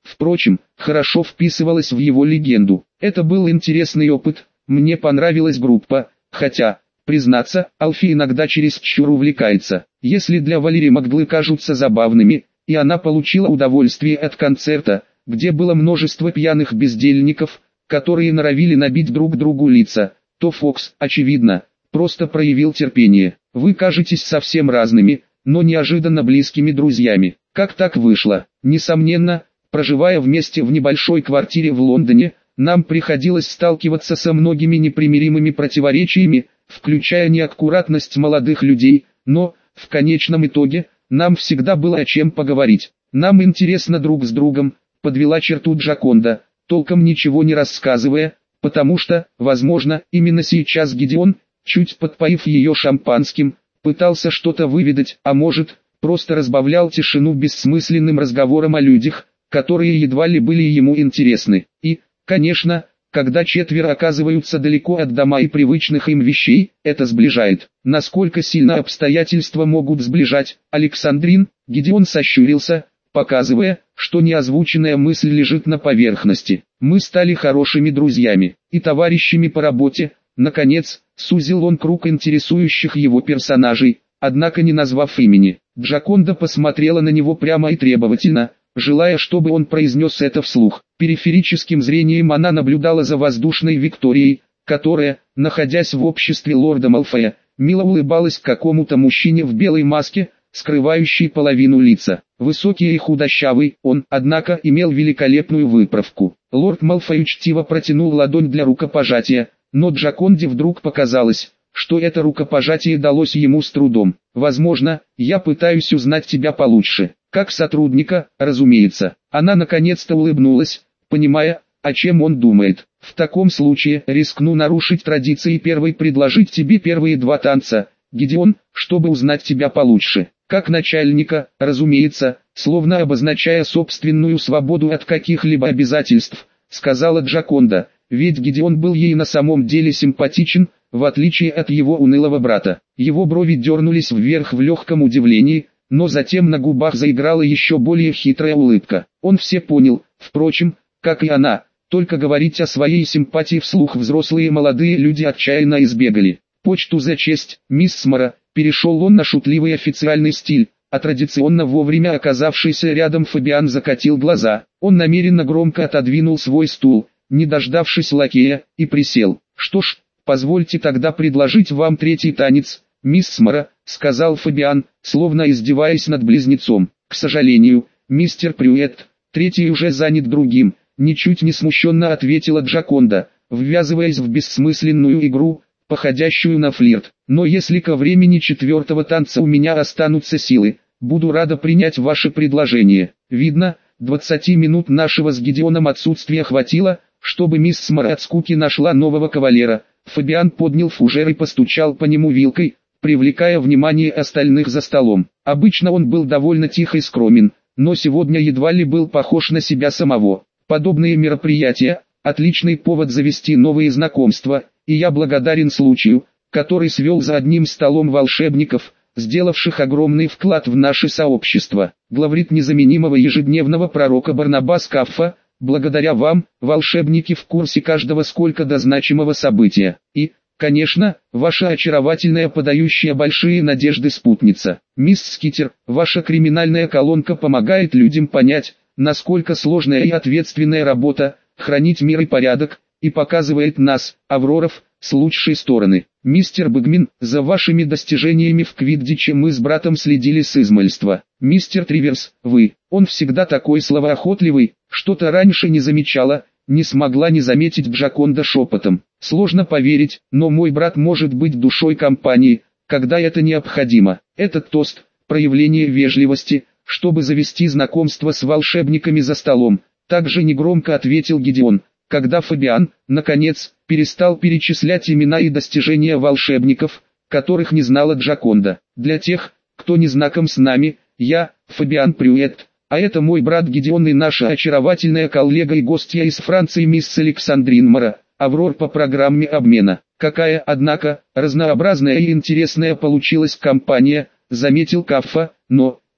впрочем, хорошо вписывалась в его легенду. Это был интересный опыт, мне понравилась группа, хотя, признаться, Алфи иногда чересчур увлекается. Если для Валерии Магдлы кажутся забавными, и она получила удовольствие от концерта, где было множество пьяных бездельников, которые норовили набить друг другу лица, то Фокс, очевидно, просто проявил терпение. Вы кажетесь совсем разными, но неожиданно близкими друзьями. Как так вышло? Несомненно, проживая вместе в небольшой квартире в Лондоне, нам приходилось сталкиваться со многими непримиримыми противоречиями, включая неаккуратность молодых людей, но, в конечном итоге, нам всегда было о чем поговорить. Нам интересно друг с другом, подвела черту Джаконда, толком ничего не рассказывая, потому что, возможно, именно сейчас Гидеон, чуть подпоив ее шампанским, пытался что-то выведать, а может, просто разбавлял тишину бессмысленным разговором о людях, которые едва ли были ему интересны. И, конечно, когда четверо оказываются далеко от дома и привычных им вещей, это сближает. Насколько сильно обстоятельства могут сближать, Александрин? Гидеон сощурился, показывая, что неозвученная мысль лежит на поверхности. Мы стали хорошими друзьями и товарищами по работе. Наконец, сузил он круг интересующих его персонажей, однако не назвав имени. Джаконда посмотрела на него прямо и требовательно, желая, чтобы он произнес это вслух. Периферическим зрением она наблюдала за воздушной Викторией, которая, находясь в обществе лорда Малфоя, мило улыбалась какому-то мужчине в белой маске, скрывающей половину лица. Высокий и худощавый, он, однако, имел великолепную выправку. Лорд Малфой учтиво протянул ладонь для рукопожатия, но Джаконде вдруг показалось, что это рукопожатие далось ему с трудом. «Возможно, я пытаюсь узнать тебя получше. Как сотрудника, разумеется». Она наконец-то улыбнулась, понимая, о чем он думает. «В таком случае рискну нарушить традиции и первой предложить тебе первые два танца, Гидеон, чтобы узнать тебя получше. Как начальника, разумеется, словно обозначая собственную свободу от каких-либо обязательств», сказала Джаконда, ведь Гидеон был ей на самом деле симпатичен, в отличие от его унылого брата. Его брови дернулись вверх в легком удивлении, но затем на губах заиграла еще более хитрая улыбка. Он все понял, впрочем, как и она, только говорить о своей симпатии вслух взрослые молодые люди отчаянно избегали. «Почту за честь, мисс Мора», перешел он на шутливый официальный стиль, а традиционно вовремя оказавшийся рядом Фабиан закатил глаза. Он намеренно громко отодвинул свой стул, не дождавшись лакея, и присел. «Что ж, позвольте тогда предложить вам третий танец, мисс Мора», сказал Фабиан, словно издеваясь над близнецом. «К сожалению, мистер Прюэт, третий уже занят другим», ничуть не смущенно ответила Джаконда, ввязываясь в бессмысленную игру, походящую на флирт. «Но если ко времени четвертого танца у меня останутся силы, буду рада принять ваше предложение». Видно, двадцати минут нашего с Гидеоном отсутствия хватило, чтобы мисс Мора от скуки нашла нового кавалера. Фабиан поднял фужер и постучал по нему вилкой, привлекая внимание остальных за столом. Обычно он был довольно тих и скромен, но сегодня едва ли был похож на себя самого. Подобные мероприятия – отличный повод завести новые знакомства, и я благодарен случаю, который свел за одним столом волшебников, сделавших огромный вклад в наше сообщество. Главрит незаменимого ежедневного пророка Барнабас Каффа, благодаря вам, волшебники в курсе каждого сколько до значимого события. И, конечно, ваша очаровательная подающая большие надежды спутница. Мисс Скитер, ваша криминальная колонка помогает людям понять, насколько сложная и ответственная работа, хранить мир и порядок, и показывает нас, Авроров, с лучшей стороны. Мистер Бэгмин, за вашими достижениями в квиддиче мы с братом следили с измальства. Мистер Триверс, вы, он всегда такой словоохотливый, что-то раньше не замечала, не смогла не заметить Джаконда шепотом. Сложно поверить, но мой брат может быть душой компании, когда это необходимо. Этот тост, проявление вежливости, чтобы завести знакомство с волшебниками за столом, также негромко ответил Гидеон, когда Фабиан, наконец, перестал перечислять имена и достижения волшебников, которых не знала Джаконда. Для тех, кто не знаком с нами, я, Фабиан Прюэт, а это мой брат Гидеон и наша очаровательная коллега и гостья из Франции мисс Александрин Мора, Аврор по программе обмена. Какая, однако, разнообразная и интересная получилась компания, заметил Каффа, но,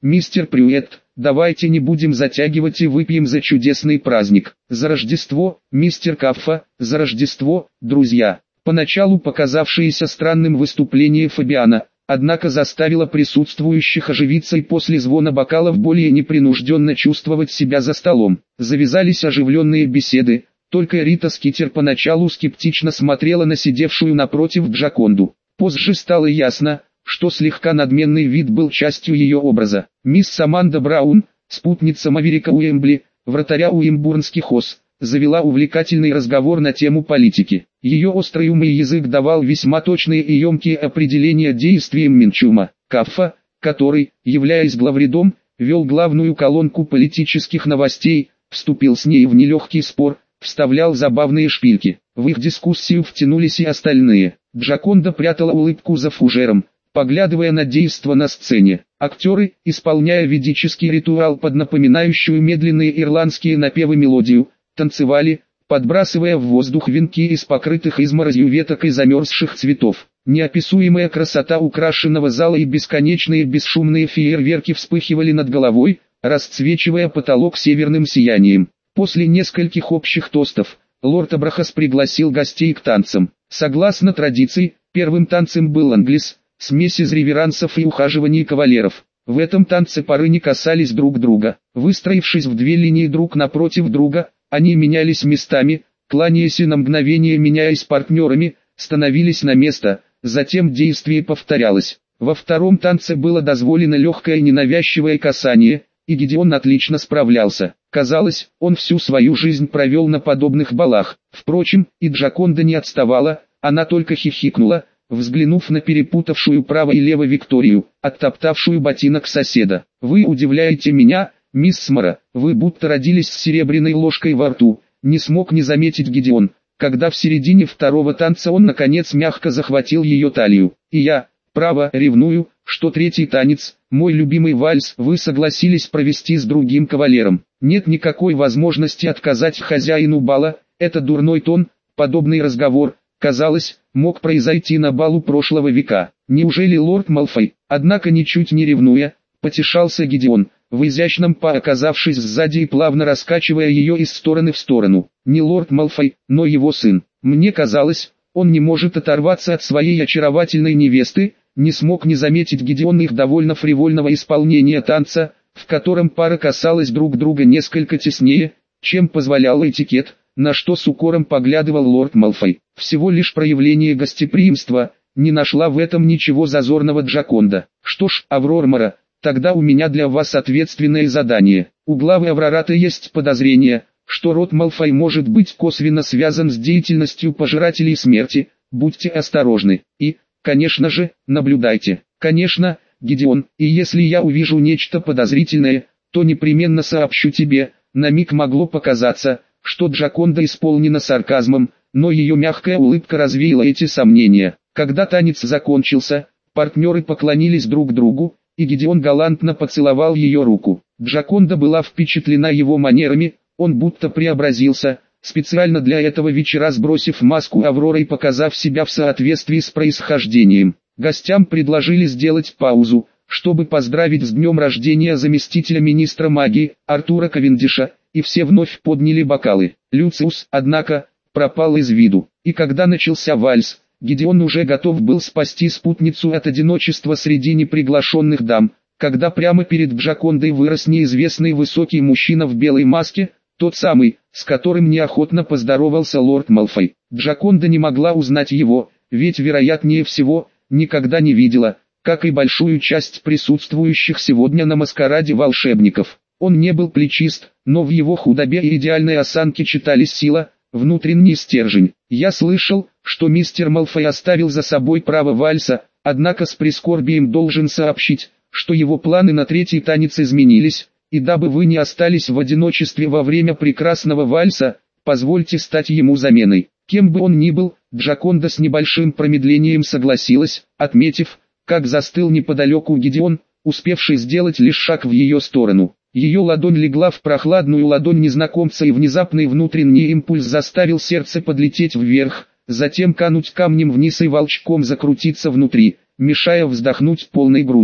мистер Прюэт, давайте не будем затягивать и выпьем за чудесный праздник. За Рождество, мистер Каффа, за Рождество, друзья». Поначалу показавшееся странным выступление Фабиана, однако заставило присутствующих оживиться и после звона бокалов более непринужденно чувствовать себя за столом. Завязались оживленные беседы, только Рита Скитер поначалу скептично смотрела на сидевшую напротив Джаконду. Позже стало ясно, что слегка надменный вид был частью ее образа. Мисс Саманда Браун, спутница Маверика Уэмбли, вратаря уимбурнских ос, завела увлекательный разговор на тему политики. Ее острый ум и язык давал весьма точные и емкие определения действиям Минчума. Каффа, который, являясь главредом, вел главную колонку политических новостей, вступил с ней в нелегкий спор, вставлял забавные шпильки. В их дискуссию втянулись и остальные. Джаконда прятала улыбку за фужером, поглядывая на действо на сцене. Актеры, исполняя ведический ритуал под напоминающую медленные ирландские напевы мелодию, танцевали, подбрасывая в воздух венки из покрытых изморозью веток и замерзших цветов. Неописуемая красота украшенного зала и бесконечные бесшумные фейерверки вспыхивали над головой, расцвечивая потолок северным сиянием. После нескольких общих тостов, лорд Абрахас пригласил гостей к танцам. Согласно традиции, первым танцем был англис, смесь из реверансов и ухаживаний кавалеров. В этом танце пары не касались друг друга. Выстроившись в две линии друг напротив друга, они менялись местами, кланяясь и на мгновение меняясь партнерами, становились на место, затем действие повторялось. Во втором танце было дозволено легкое ненавязчивое касание, и Гидеон отлично справлялся. Казалось, он всю свою жизнь провел на подобных балах. Впрочем, и Джаконда не отставала, она только хихикнула, взглянув на перепутавшую право и лево Викторию, оттоптавшую ботинок соседа. «Вы удивляете меня, мисс Смара, вы будто родились с серебряной ложкой во рту», не смог не заметить Гидеон, когда в середине второго танца он наконец мягко захватил ее талию. «И я, право, ревную, что третий танец, мой любимый вальс, вы согласились провести с другим кавалером. Нет никакой возможности отказать хозяину бала, это дурной тон». Подобный разговор, казалось, мог произойти на балу прошлого века. Неужели лорд Малфой, однако ничуть не ревнуя, потешался Гидеон, в изящном па оказавшись сзади и плавно раскачивая ее из стороны в сторону. Не лорд Малфой, но его сын. Мне казалось, он не может оторваться от своей очаровательной невесты. Не смог не заметить Гидеон их довольно фривольного исполнения танца, в котором пара касалась друг друга несколько теснее, чем позволял этикет, на что с укором поглядывал лорд Малфой. Всего лишь проявление гостеприимства, не нашла в этом ничего зазорного Джаконда. «Что ж, Аврормара, тогда у меня для вас ответственное задание. У главы Аврората есть подозрение, что род Малфой может быть косвенно связан с деятельностью пожирателей смерти, будьте осторожны, и, конечно же, наблюдайте». «Конечно, Гидеон, и если я увижу нечто подозрительное, то непременно сообщу тебе». На миг могло показаться, что Джаконда исполнена сарказмом, но ее мягкая улыбка развеяла эти сомнения. Когда танец закончился, партнеры поклонились друг другу, и Гидеон галантно поцеловал ее руку. Джаконда была впечатлена его манерами, он будто преобразился, специально для этого вечера сбросив маску Авроры и показав себя в соответствии с происхождением. Гостям предложили сделать паузу, чтобы поздравить с днем рождения заместителя министра магии, Артура Кавендиша, и все вновь подняли бокалы. Люциус, однако, пропал из виду, и когда начался вальс, Гидеон уже готов был спасти спутницу от одиночества среди неприглашенных дам, когда прямо перед Джакондой вырос неизвестный высокий мужчина в белой маске, тот самый, с которым неохотно поздоровался лорд Малфой. Джаконда не могла узнать его, ведь вероятнее всего, никогда не видела, как и большую часть присутствующих сегодня на маскараде волшебников. Он не был плечист, но в его худобе и идеальной осанке читались сила, внутренний стержень. «Я слышал, что мистер Малфой оставил за собой право вальса, однако с прискорбием должен сообщить, что его планы на третий танец изменились, и дабы вы не остались в одиночестве во время прекрасного вальса, позвольте стать ему заменой». Кем бы он ни был, Джаконда с небольшим промедлением согласилась, отметив, как застыл неподалеку Гидеон, успевший сделать лишь шаг в ее сторону. Ее ладонь легла в прохладную ладонь незнакомца, и внезапный внутренний импульс заставил сердце подлететь вверх, затем кануть камнем вниз и волчком закрутиться внутри, мешая вздохнуть полной грудью.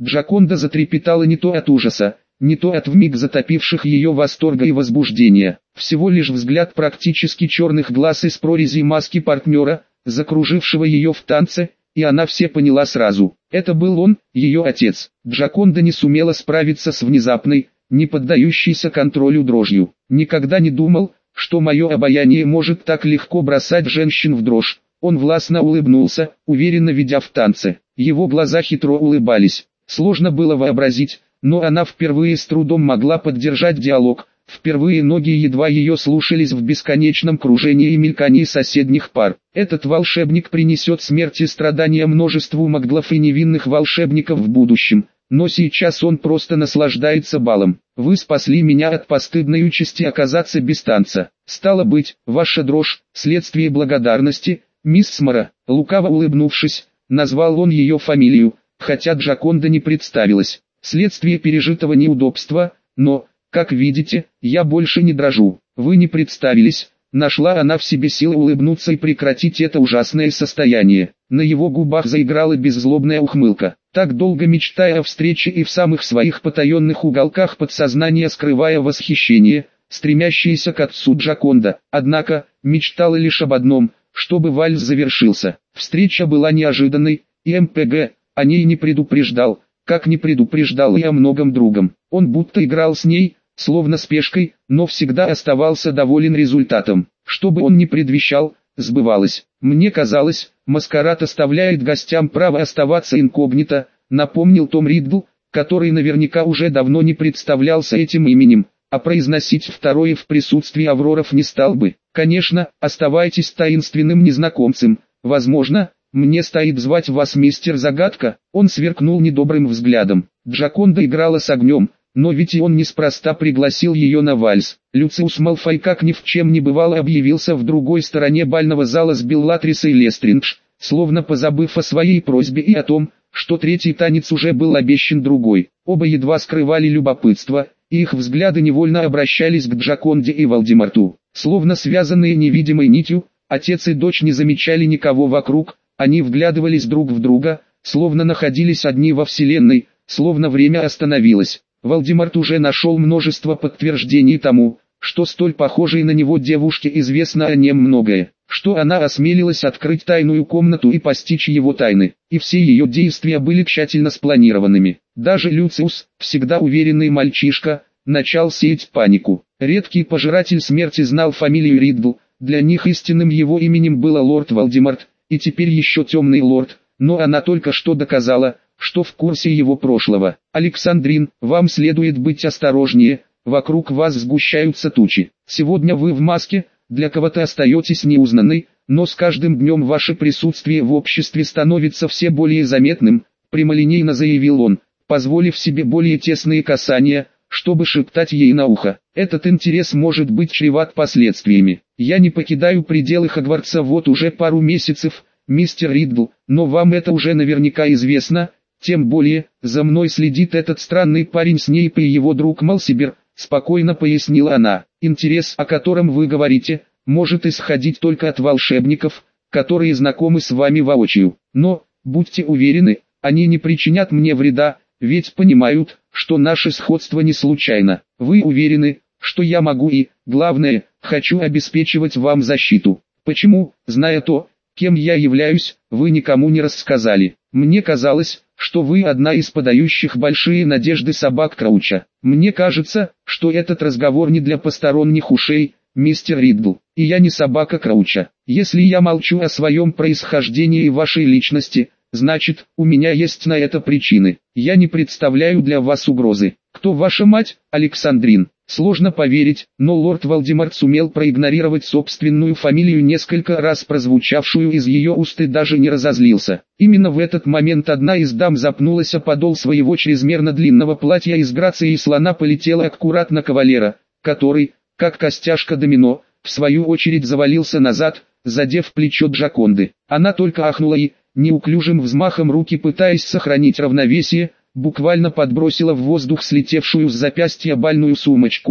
Джаконда затрепетала не то от ужаса, не то от вмиг затопивших ее восторга и возбуждения. Всего лишь взгляд практически черных глаз из прорезей маски партнера, закружившего ее в танце, и она все поняла сразу. Это был он, ее отец. Джаконда не сумела справиться с внезапной, не поддающейся контролю дрожью. Никогда не думал, что мое обаяние может так легко бросать женщин в дрожь. Он властно улыбнулся, уверенно ведя в танце. Его глаза хитро улыбались. Сложно было вообразить, но она впервые с трудом могла поддержать диалог. Впервые ноги едва ее слушались в бесконечном кружении и мелькании соседних пар. Этот волшебник принесет смерть и страдания множеству маглов и невинных волшебников в будущем. Но сейчас он просто наслаждается балом. Вы спасли меня от постыдной участи оказаться без танца. Стало быть, ваша дрожь – следствие благодарности, мисс Смара. Лукаво улыбнувшись, назвал он ее фамилию, хотя Джаконда не представилась. Следствие пережитого неудобства, но, как видите, я больше не дрожу. Вы не представились. Нашла она в себе силы улыбнуться и прекратить это ужасное состояние. На его губах заиграла беззлобная ухмылка. Так долго мечтая о встрече и в самых своих потаенных уголках подсознания скрывая восхищение, стремящееся к отцу Джаконда, однако, мечтала лишь об одном, чтобы вальс завершился. Встреча была неожиданной, и МПГ о ней не предупреждал, как не предупреждал и о многом другом. Он будто играл с ней, словно с пешкой, но всегда оставался доволен результатом. Что бы он ни предвещал, сбывалось. Мне казалось, маскарад оставляет гостям право оставаться инкогнито, напомнил Том Риддл, который наверняка уже давно не представлялся этим именем, а произносить второе в присутствии Авроров не стал бы. Конечно, оставайтесь таинственным незнакомцем, возможно, мне стоит звать вас мистер Загадка. Он сверкнул недобрым взглядом. Джаконда играла с огнем, но ведь и он неспроста пригласил ее на вальс. Люциус Малфой как ни в чем не бывало объявился в другой стороне бального зала с Беллатрисой Лестриндж, словно позабыв о своей просьбе и о том, что третий танец уже был обещан другой. Оба едва скрывали любопытство, и их взгляды невольно обращались к Джаконде и Валдемарту. Словно связанные невидимой нитью, отец и дочь не замечали никого вокруг, они вглядывались друг в друга, словно находились одни во вселенной, словно время остановилось. Валдемарт уже нашел множество подтверждений тому, что столь похожей на него девушке известно о нем многое, что она осмелилась открыть тайную комнату и постичь его тайны, и все ее действия были тщательно спланированными. Даже Люциус, всегда уверенный мальчишка, начал сеять панику. Редкий пожиратель смерти знал фамилию Риддл, для них истинным его именем было лорд Валдемарт, и теперь еще темный лорд, но она только что доказала, что в курсе его прошлого. Александрин, вам следует быть осторожнее, вокруг вас сгущаются тучи. Сегодня вы в маске, для кого-то остаетесь неузнанной, но с каждым днем ваше присутствие в обществе становится все более заметным, прямолинейно заявил он, позволив себе более тесные касания, чтобы шептать ей на ухо. Этот интерес может быть чреват последствиями. Я не покидаю пределы Хогвартса вот уже пару месяцев, мистер Риддл, но вам это уже наверняка известно, тем более, за мной следит этот странный парень Снейп и его друг Малсибер, спокойно пояснила она. Интерес, о котором вы говорите, может исходить только от волшебников, которые знакомы с вами воочию. Но, будьте уверены, они не причинят мне вреда, ведь понимают, что наше сходство не случайно. Вы уверены, что я могу и, главное, хочу обеспечивать вам защиту. Почему, зная то, кем я являюсь, вы никому не рассказали? Мне казалось, что вы одна из подающих большие надежды собак Крауча. Мне кажется, что этот разговор не для посторонних ушей, мистер Риддл. И я не собака Крауча. Если я молчу о своем происхождении и вашей личности, значит, у меня есть на это причины. Я не представляю для вас угрозы. Кто ваша мать, Александрин? Сложно поверить, но лорд Валдемарт сумел проигнорировать собственную фамилию несколько раз прозвучавшую из ее уст и даже не разозлился. Именно в этот момент одна из дам запнулась о подол своего чрезмерно длинного платья и с грацией слона полетела аккуратно на кавалера, который, как костяшка домино, в свою очередь завалился назад, задев плечо Джаконды. Она только ахнула и, неуклюжим взмахом руки пытаясь сохранить равновесие, буквально подбросила в воздух слетевшую с запястья бальную сумочку,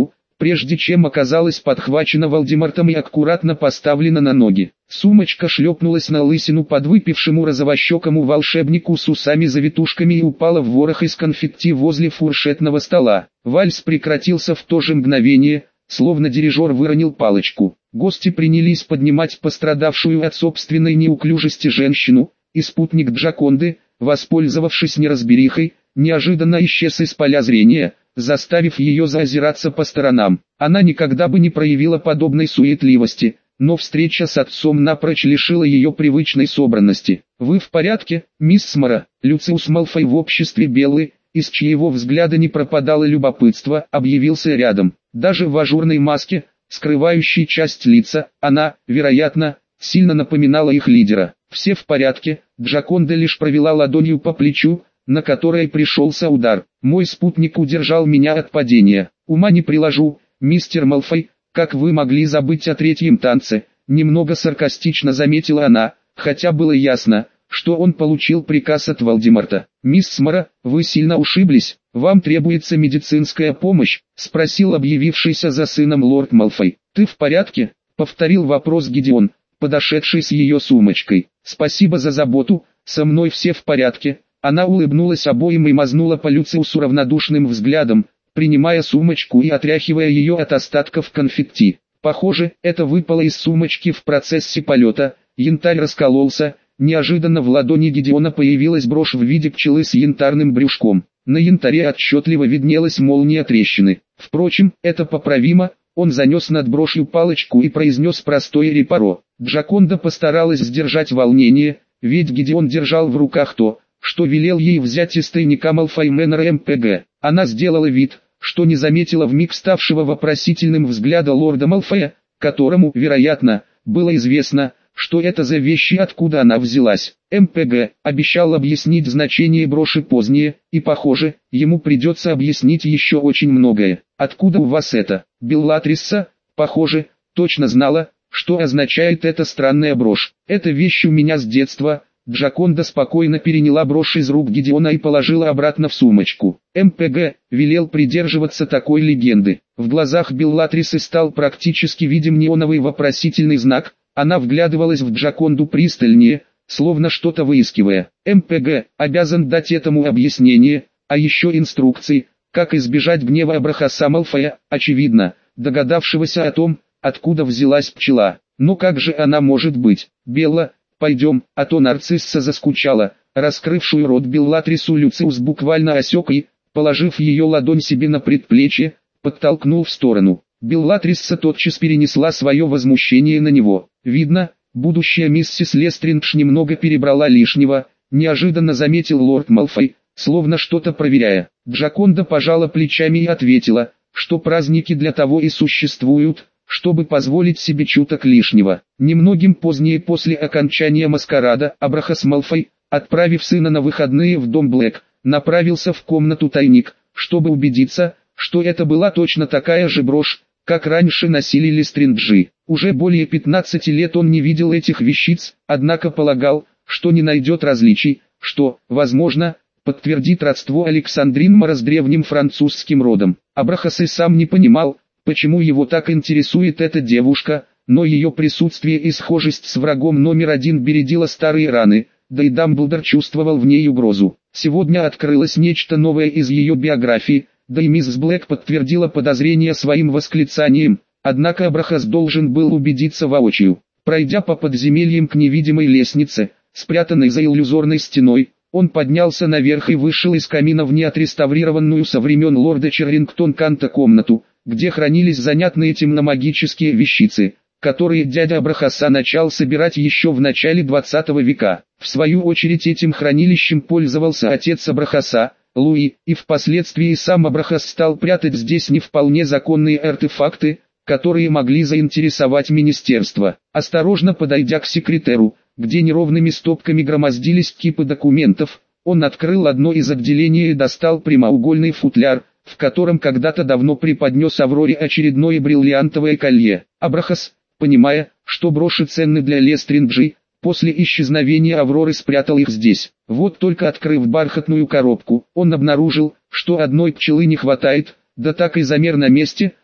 прежде чем оказалась подхвачена Вальдемартом и аккуратно поставлена на ноги. Сумочка шлепнулась на лысину подвыпившему розовощекому волшебнику с усами-завитушками и упала в ворох из конфетти возле фуршетного стола. Вальс прекратился в то же мгновение, словно дирижер выронил палочку. Гости принялись поднимать пострадавшую от собственной неуклюжести женщину, и спутник Джаконды, воспользовавшись неразберихой, неожиданно исчез из поля зрения, заставив ее заозираться по сторонам. Она никогда бы не проявила подобной суетливости, но встреча с отцом напрочь лишила ее привычной собранности. «Вы в порядке, мисс Мора?» Люциус Малфой в обществе Беллы, из чьего взгляда не пропадало любопытство, объявился рядом. Даже в ажурной маске, скрывающей часть лица, она, вероятно, сильно напоминала их лидера. «Все в порядке», Джаконда лишь провела ладонью по плечу, на которое пришелся удар. «Мой спутник удержал меня от падения. Ума не приложу, мистер Малфой, как вы могли забыть о третьем танце?» Немного саркастично заметила она, хотя было ясно, что он получил приказ от Вальдемарта. «Мисс Мора, вы сильно ушиблись, вам требуется медицинская помощь?» — спросил объявившийся за сыном лорд Малфой. «Ты в порядке?» — повторил вопрос Гидеон, подошедший с ее сумочкой. «Спасибо за заботу, со мной все в порядке». Она улыбнулась обоим и мазнула по Люциусу равнодушным взглядом, принимая сумочку и отряхивая ее от остатков конфетти. Похоже, это выпало из сумочки в процессе полета. Янтарь раскололся, неожиданно в ладони Гидеона появилась брошь в виде пчелы с янтарным брюшком. На янтаре отчетливо виднелась молния трещины. Впрочем, это поправимо. Он занес над брошью палочку и произнес простое репаро. Джаконда постаралась сдержать волнение, ведь Гидеон держал в руках то, что велел ей взять из тайника Малфой Мэннера МПГ. Она сделала вид, что не заметила вмиг ставшего вопросительным взгляда лорда Малфоя, которому, вероятно, было известно, что это за вещи и откуда она взялась. МПГ обещал объяснить значение броши позднее, и похоже, ему придется объяснить еще очень многое. «Откуда у вас это?» Беллатрисса, похоже, точно знала, что означает эта странная брошь. «Это вещь у меня с детства». Джаконда спокойно переняла брошь из рук Гидеона и положила обратно в сумочку. МПГ велел придерживаться такой легенды. В глазах Беллатрисы стал практически видим неоновый вопросительный знак. Она вглядывалась в Джаконду пристальнее, словно что-то выискивая. МПГ обязан дать этому объяснение, а еще инструкции, как избежать гнева Абрахаса Малфоя, очевидно, догадавшегося о том, откуда взялась пчела. Но как же она может быть? «Белла, пойдем, а то нарцисса заскучала». Раскрывшую рот Беллатрису Люциус буквально осек и, положив ее ладонь себе на предплечье, подтолкнул в сторону. Беллатрисса тотчас перенесла свое возмущение на него. Видно, будущая миссис Лестриндж немного перебрала лишнего, неожиданно заметил лорд Малфой, словно что-то проверяя. Джаконда пожала плечами и ответила, что праздники для того и существуют, чтобы позволить себе чуток лишнего. Немногим позднее после окончания маскарада, Абрахас Малфой, отправив сына на выходные в дом Блэк, направился в комнату тайник, чтобы убедиться, что это была точно такая же брошь, как раньше носили Лестринджи. Уже более пятнадцати лет он не видел этих вещиц, однако полагал, что не найдет различий, что, возможно, подтвердит родство Александринмора с древним французским родом. Абрахас и сам не понимал, почему его так интересует эта девушка, но ее присутствие и схожесть с врагом номер один бередило старые раны, да и Дамблдор чувствовал в ней угрозу. Сегодня открылось нечто новое из ее биографии, да и мисс Блэк подтвердила подозрение своим восклицанием, однако Абрахас должен был убедиться воочию. Пройдя по подземельям к невидимой лестнице, спрятанной за иллюзорной стеной, он поднялся наверх и вышел из камина в неотреставрированную со времен лорда Черрингтон-Канта комнату, где хранились занятные темномагические вещицы, которые дядя Абрахаса начал собирать еще в начале двадцатого века. В свою очередь этим хранилищем пользовался отец Абрахаса, Луи, и впоследствии сам Абрахас стал прятать здесь не вполне законные артефакты, которые могли заинтересовать министерство. Осторожно подойдя к секретеру, где неровными стопками громоздились кипы документов, он открыл одно из отделений и достал прямоугольный футляр, в котором когда-то давно преподнес Авроре очередное бриллиантовое колье. Абрахас, понимая, что броши ценны для Лестринджи, после исчезновения Авроры спрятал их здесь. Вот только открыв бархатную коробку, он обнаружил, что одной пчелы не хватает, да так и замер на месте,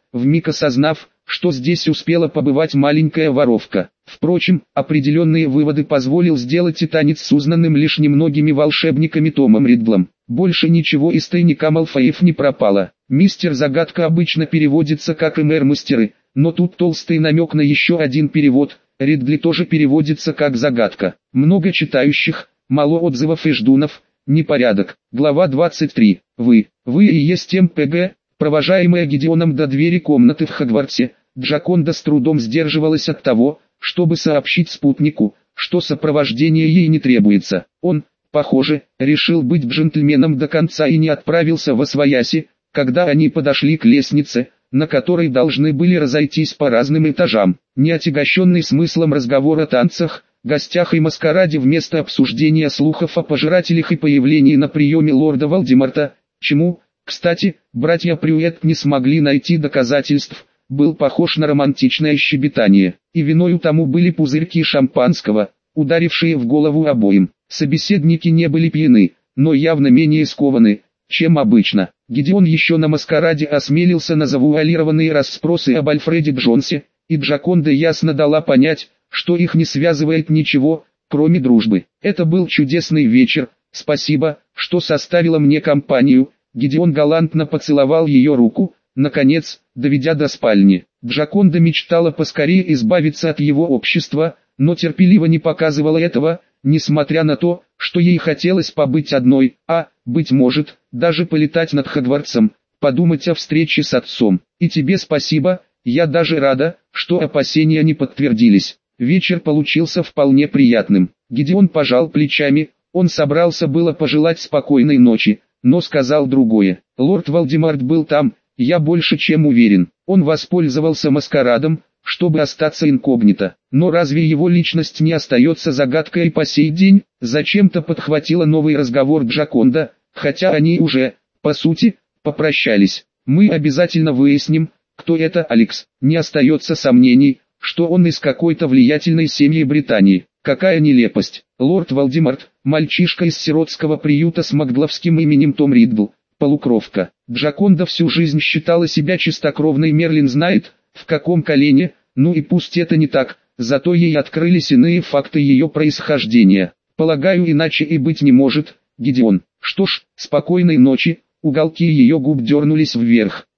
вмиг осознав, что здесь успела побывать маленькая воровка. Впрочем, определенные выводы позволил сделать и танец с узнанным лишь немногими волшебниками Томом Риддлом. Больше ничего из тайника Малфоев не пропало. Мистер Загадка обычно переводится как и мэр-мастеры, но тут толстый намек на еще один перевод. Риддли тоже переводится как «загадка». Много читающих, мало отзывов и ждунов, непорядок. Глава двадцать три. Вы, вы и есть МПГ. Провожаемая Гидеоном до двери комнаты в Хогвартсе, Джаконда с трудом сдерживалась от того, чтобы сообщить спутнику, что сопровождение ей не требуется. Он, похоже, решил быть джентльменом до конца и не отправился восвояси, когда они подошли к лестнице, на которой должны были разойтись по разным этажам. Не отягощенный смыслом разговор о танцах, гостях и маскараде вместо обсуждения слухов о пожирателях и появлении на приеме лорда Волдеморта, чему, кстати, братья Прюэт не смогли найти доказательств, был похож на романтичное щебетание, и виною тому были пузырьки шампанского, ударившие в голову обоим. Собеседники не были пьяны, но явно менее скованы, чем обычно. Гидеон еще на маскараде осмелился на завуалированные расспросы об Альфреде Джонсе, и Джаконда ясно дала понять, что их не связывает ничего, кроме дружбы. Это был чудесный вечер, спасибо, что составила мне компанию. Гидеон галантно поцеловал ее руку, наконец, доведя до спальни. Джаконда мечтала поскорее избавиться от его общества, но терпеливо не показывала этого, несмотря на то, что ей хотелось побыть одной, а, быть может, даже полетать над Хогвартсом, подумать о встрече с отцом. И тебе спасибо, я даже рада, что опасения не подтвердились. Вечер получился вполне приятным. Гидеон пожал плечами, он собрался было пожелать спокойной ночи, но сказал другое. Лорд Волдеморт был там, я больше чем уверен. Он воспользовался маскарадом, чтобы остаться инкогнито. Но разве его личность не остается загадкой по сей день? Зачем-то подхватила новый разговор Джаконда, хотя они уже, по сути, попрощались. Мы обязательно выясним, кто это Алекс. Не остается сомнений, что он из какой-то влиятельной семьи Британии. Какая нелепость. Лорд Волдеморт, мальчишка из сиротского приюта с магловским именем Том Риддл, полукровка. Джаконда всю жизнь считала себя чистокровной, Мерлин знает, в каком колене, ну и пусть это не так, зато ей открылись иные факты ее происхождения. Полагаю, иначе и быть не может, Гидеон. Что ж, спокойной ночи, уголки ее губ дернулись вверх.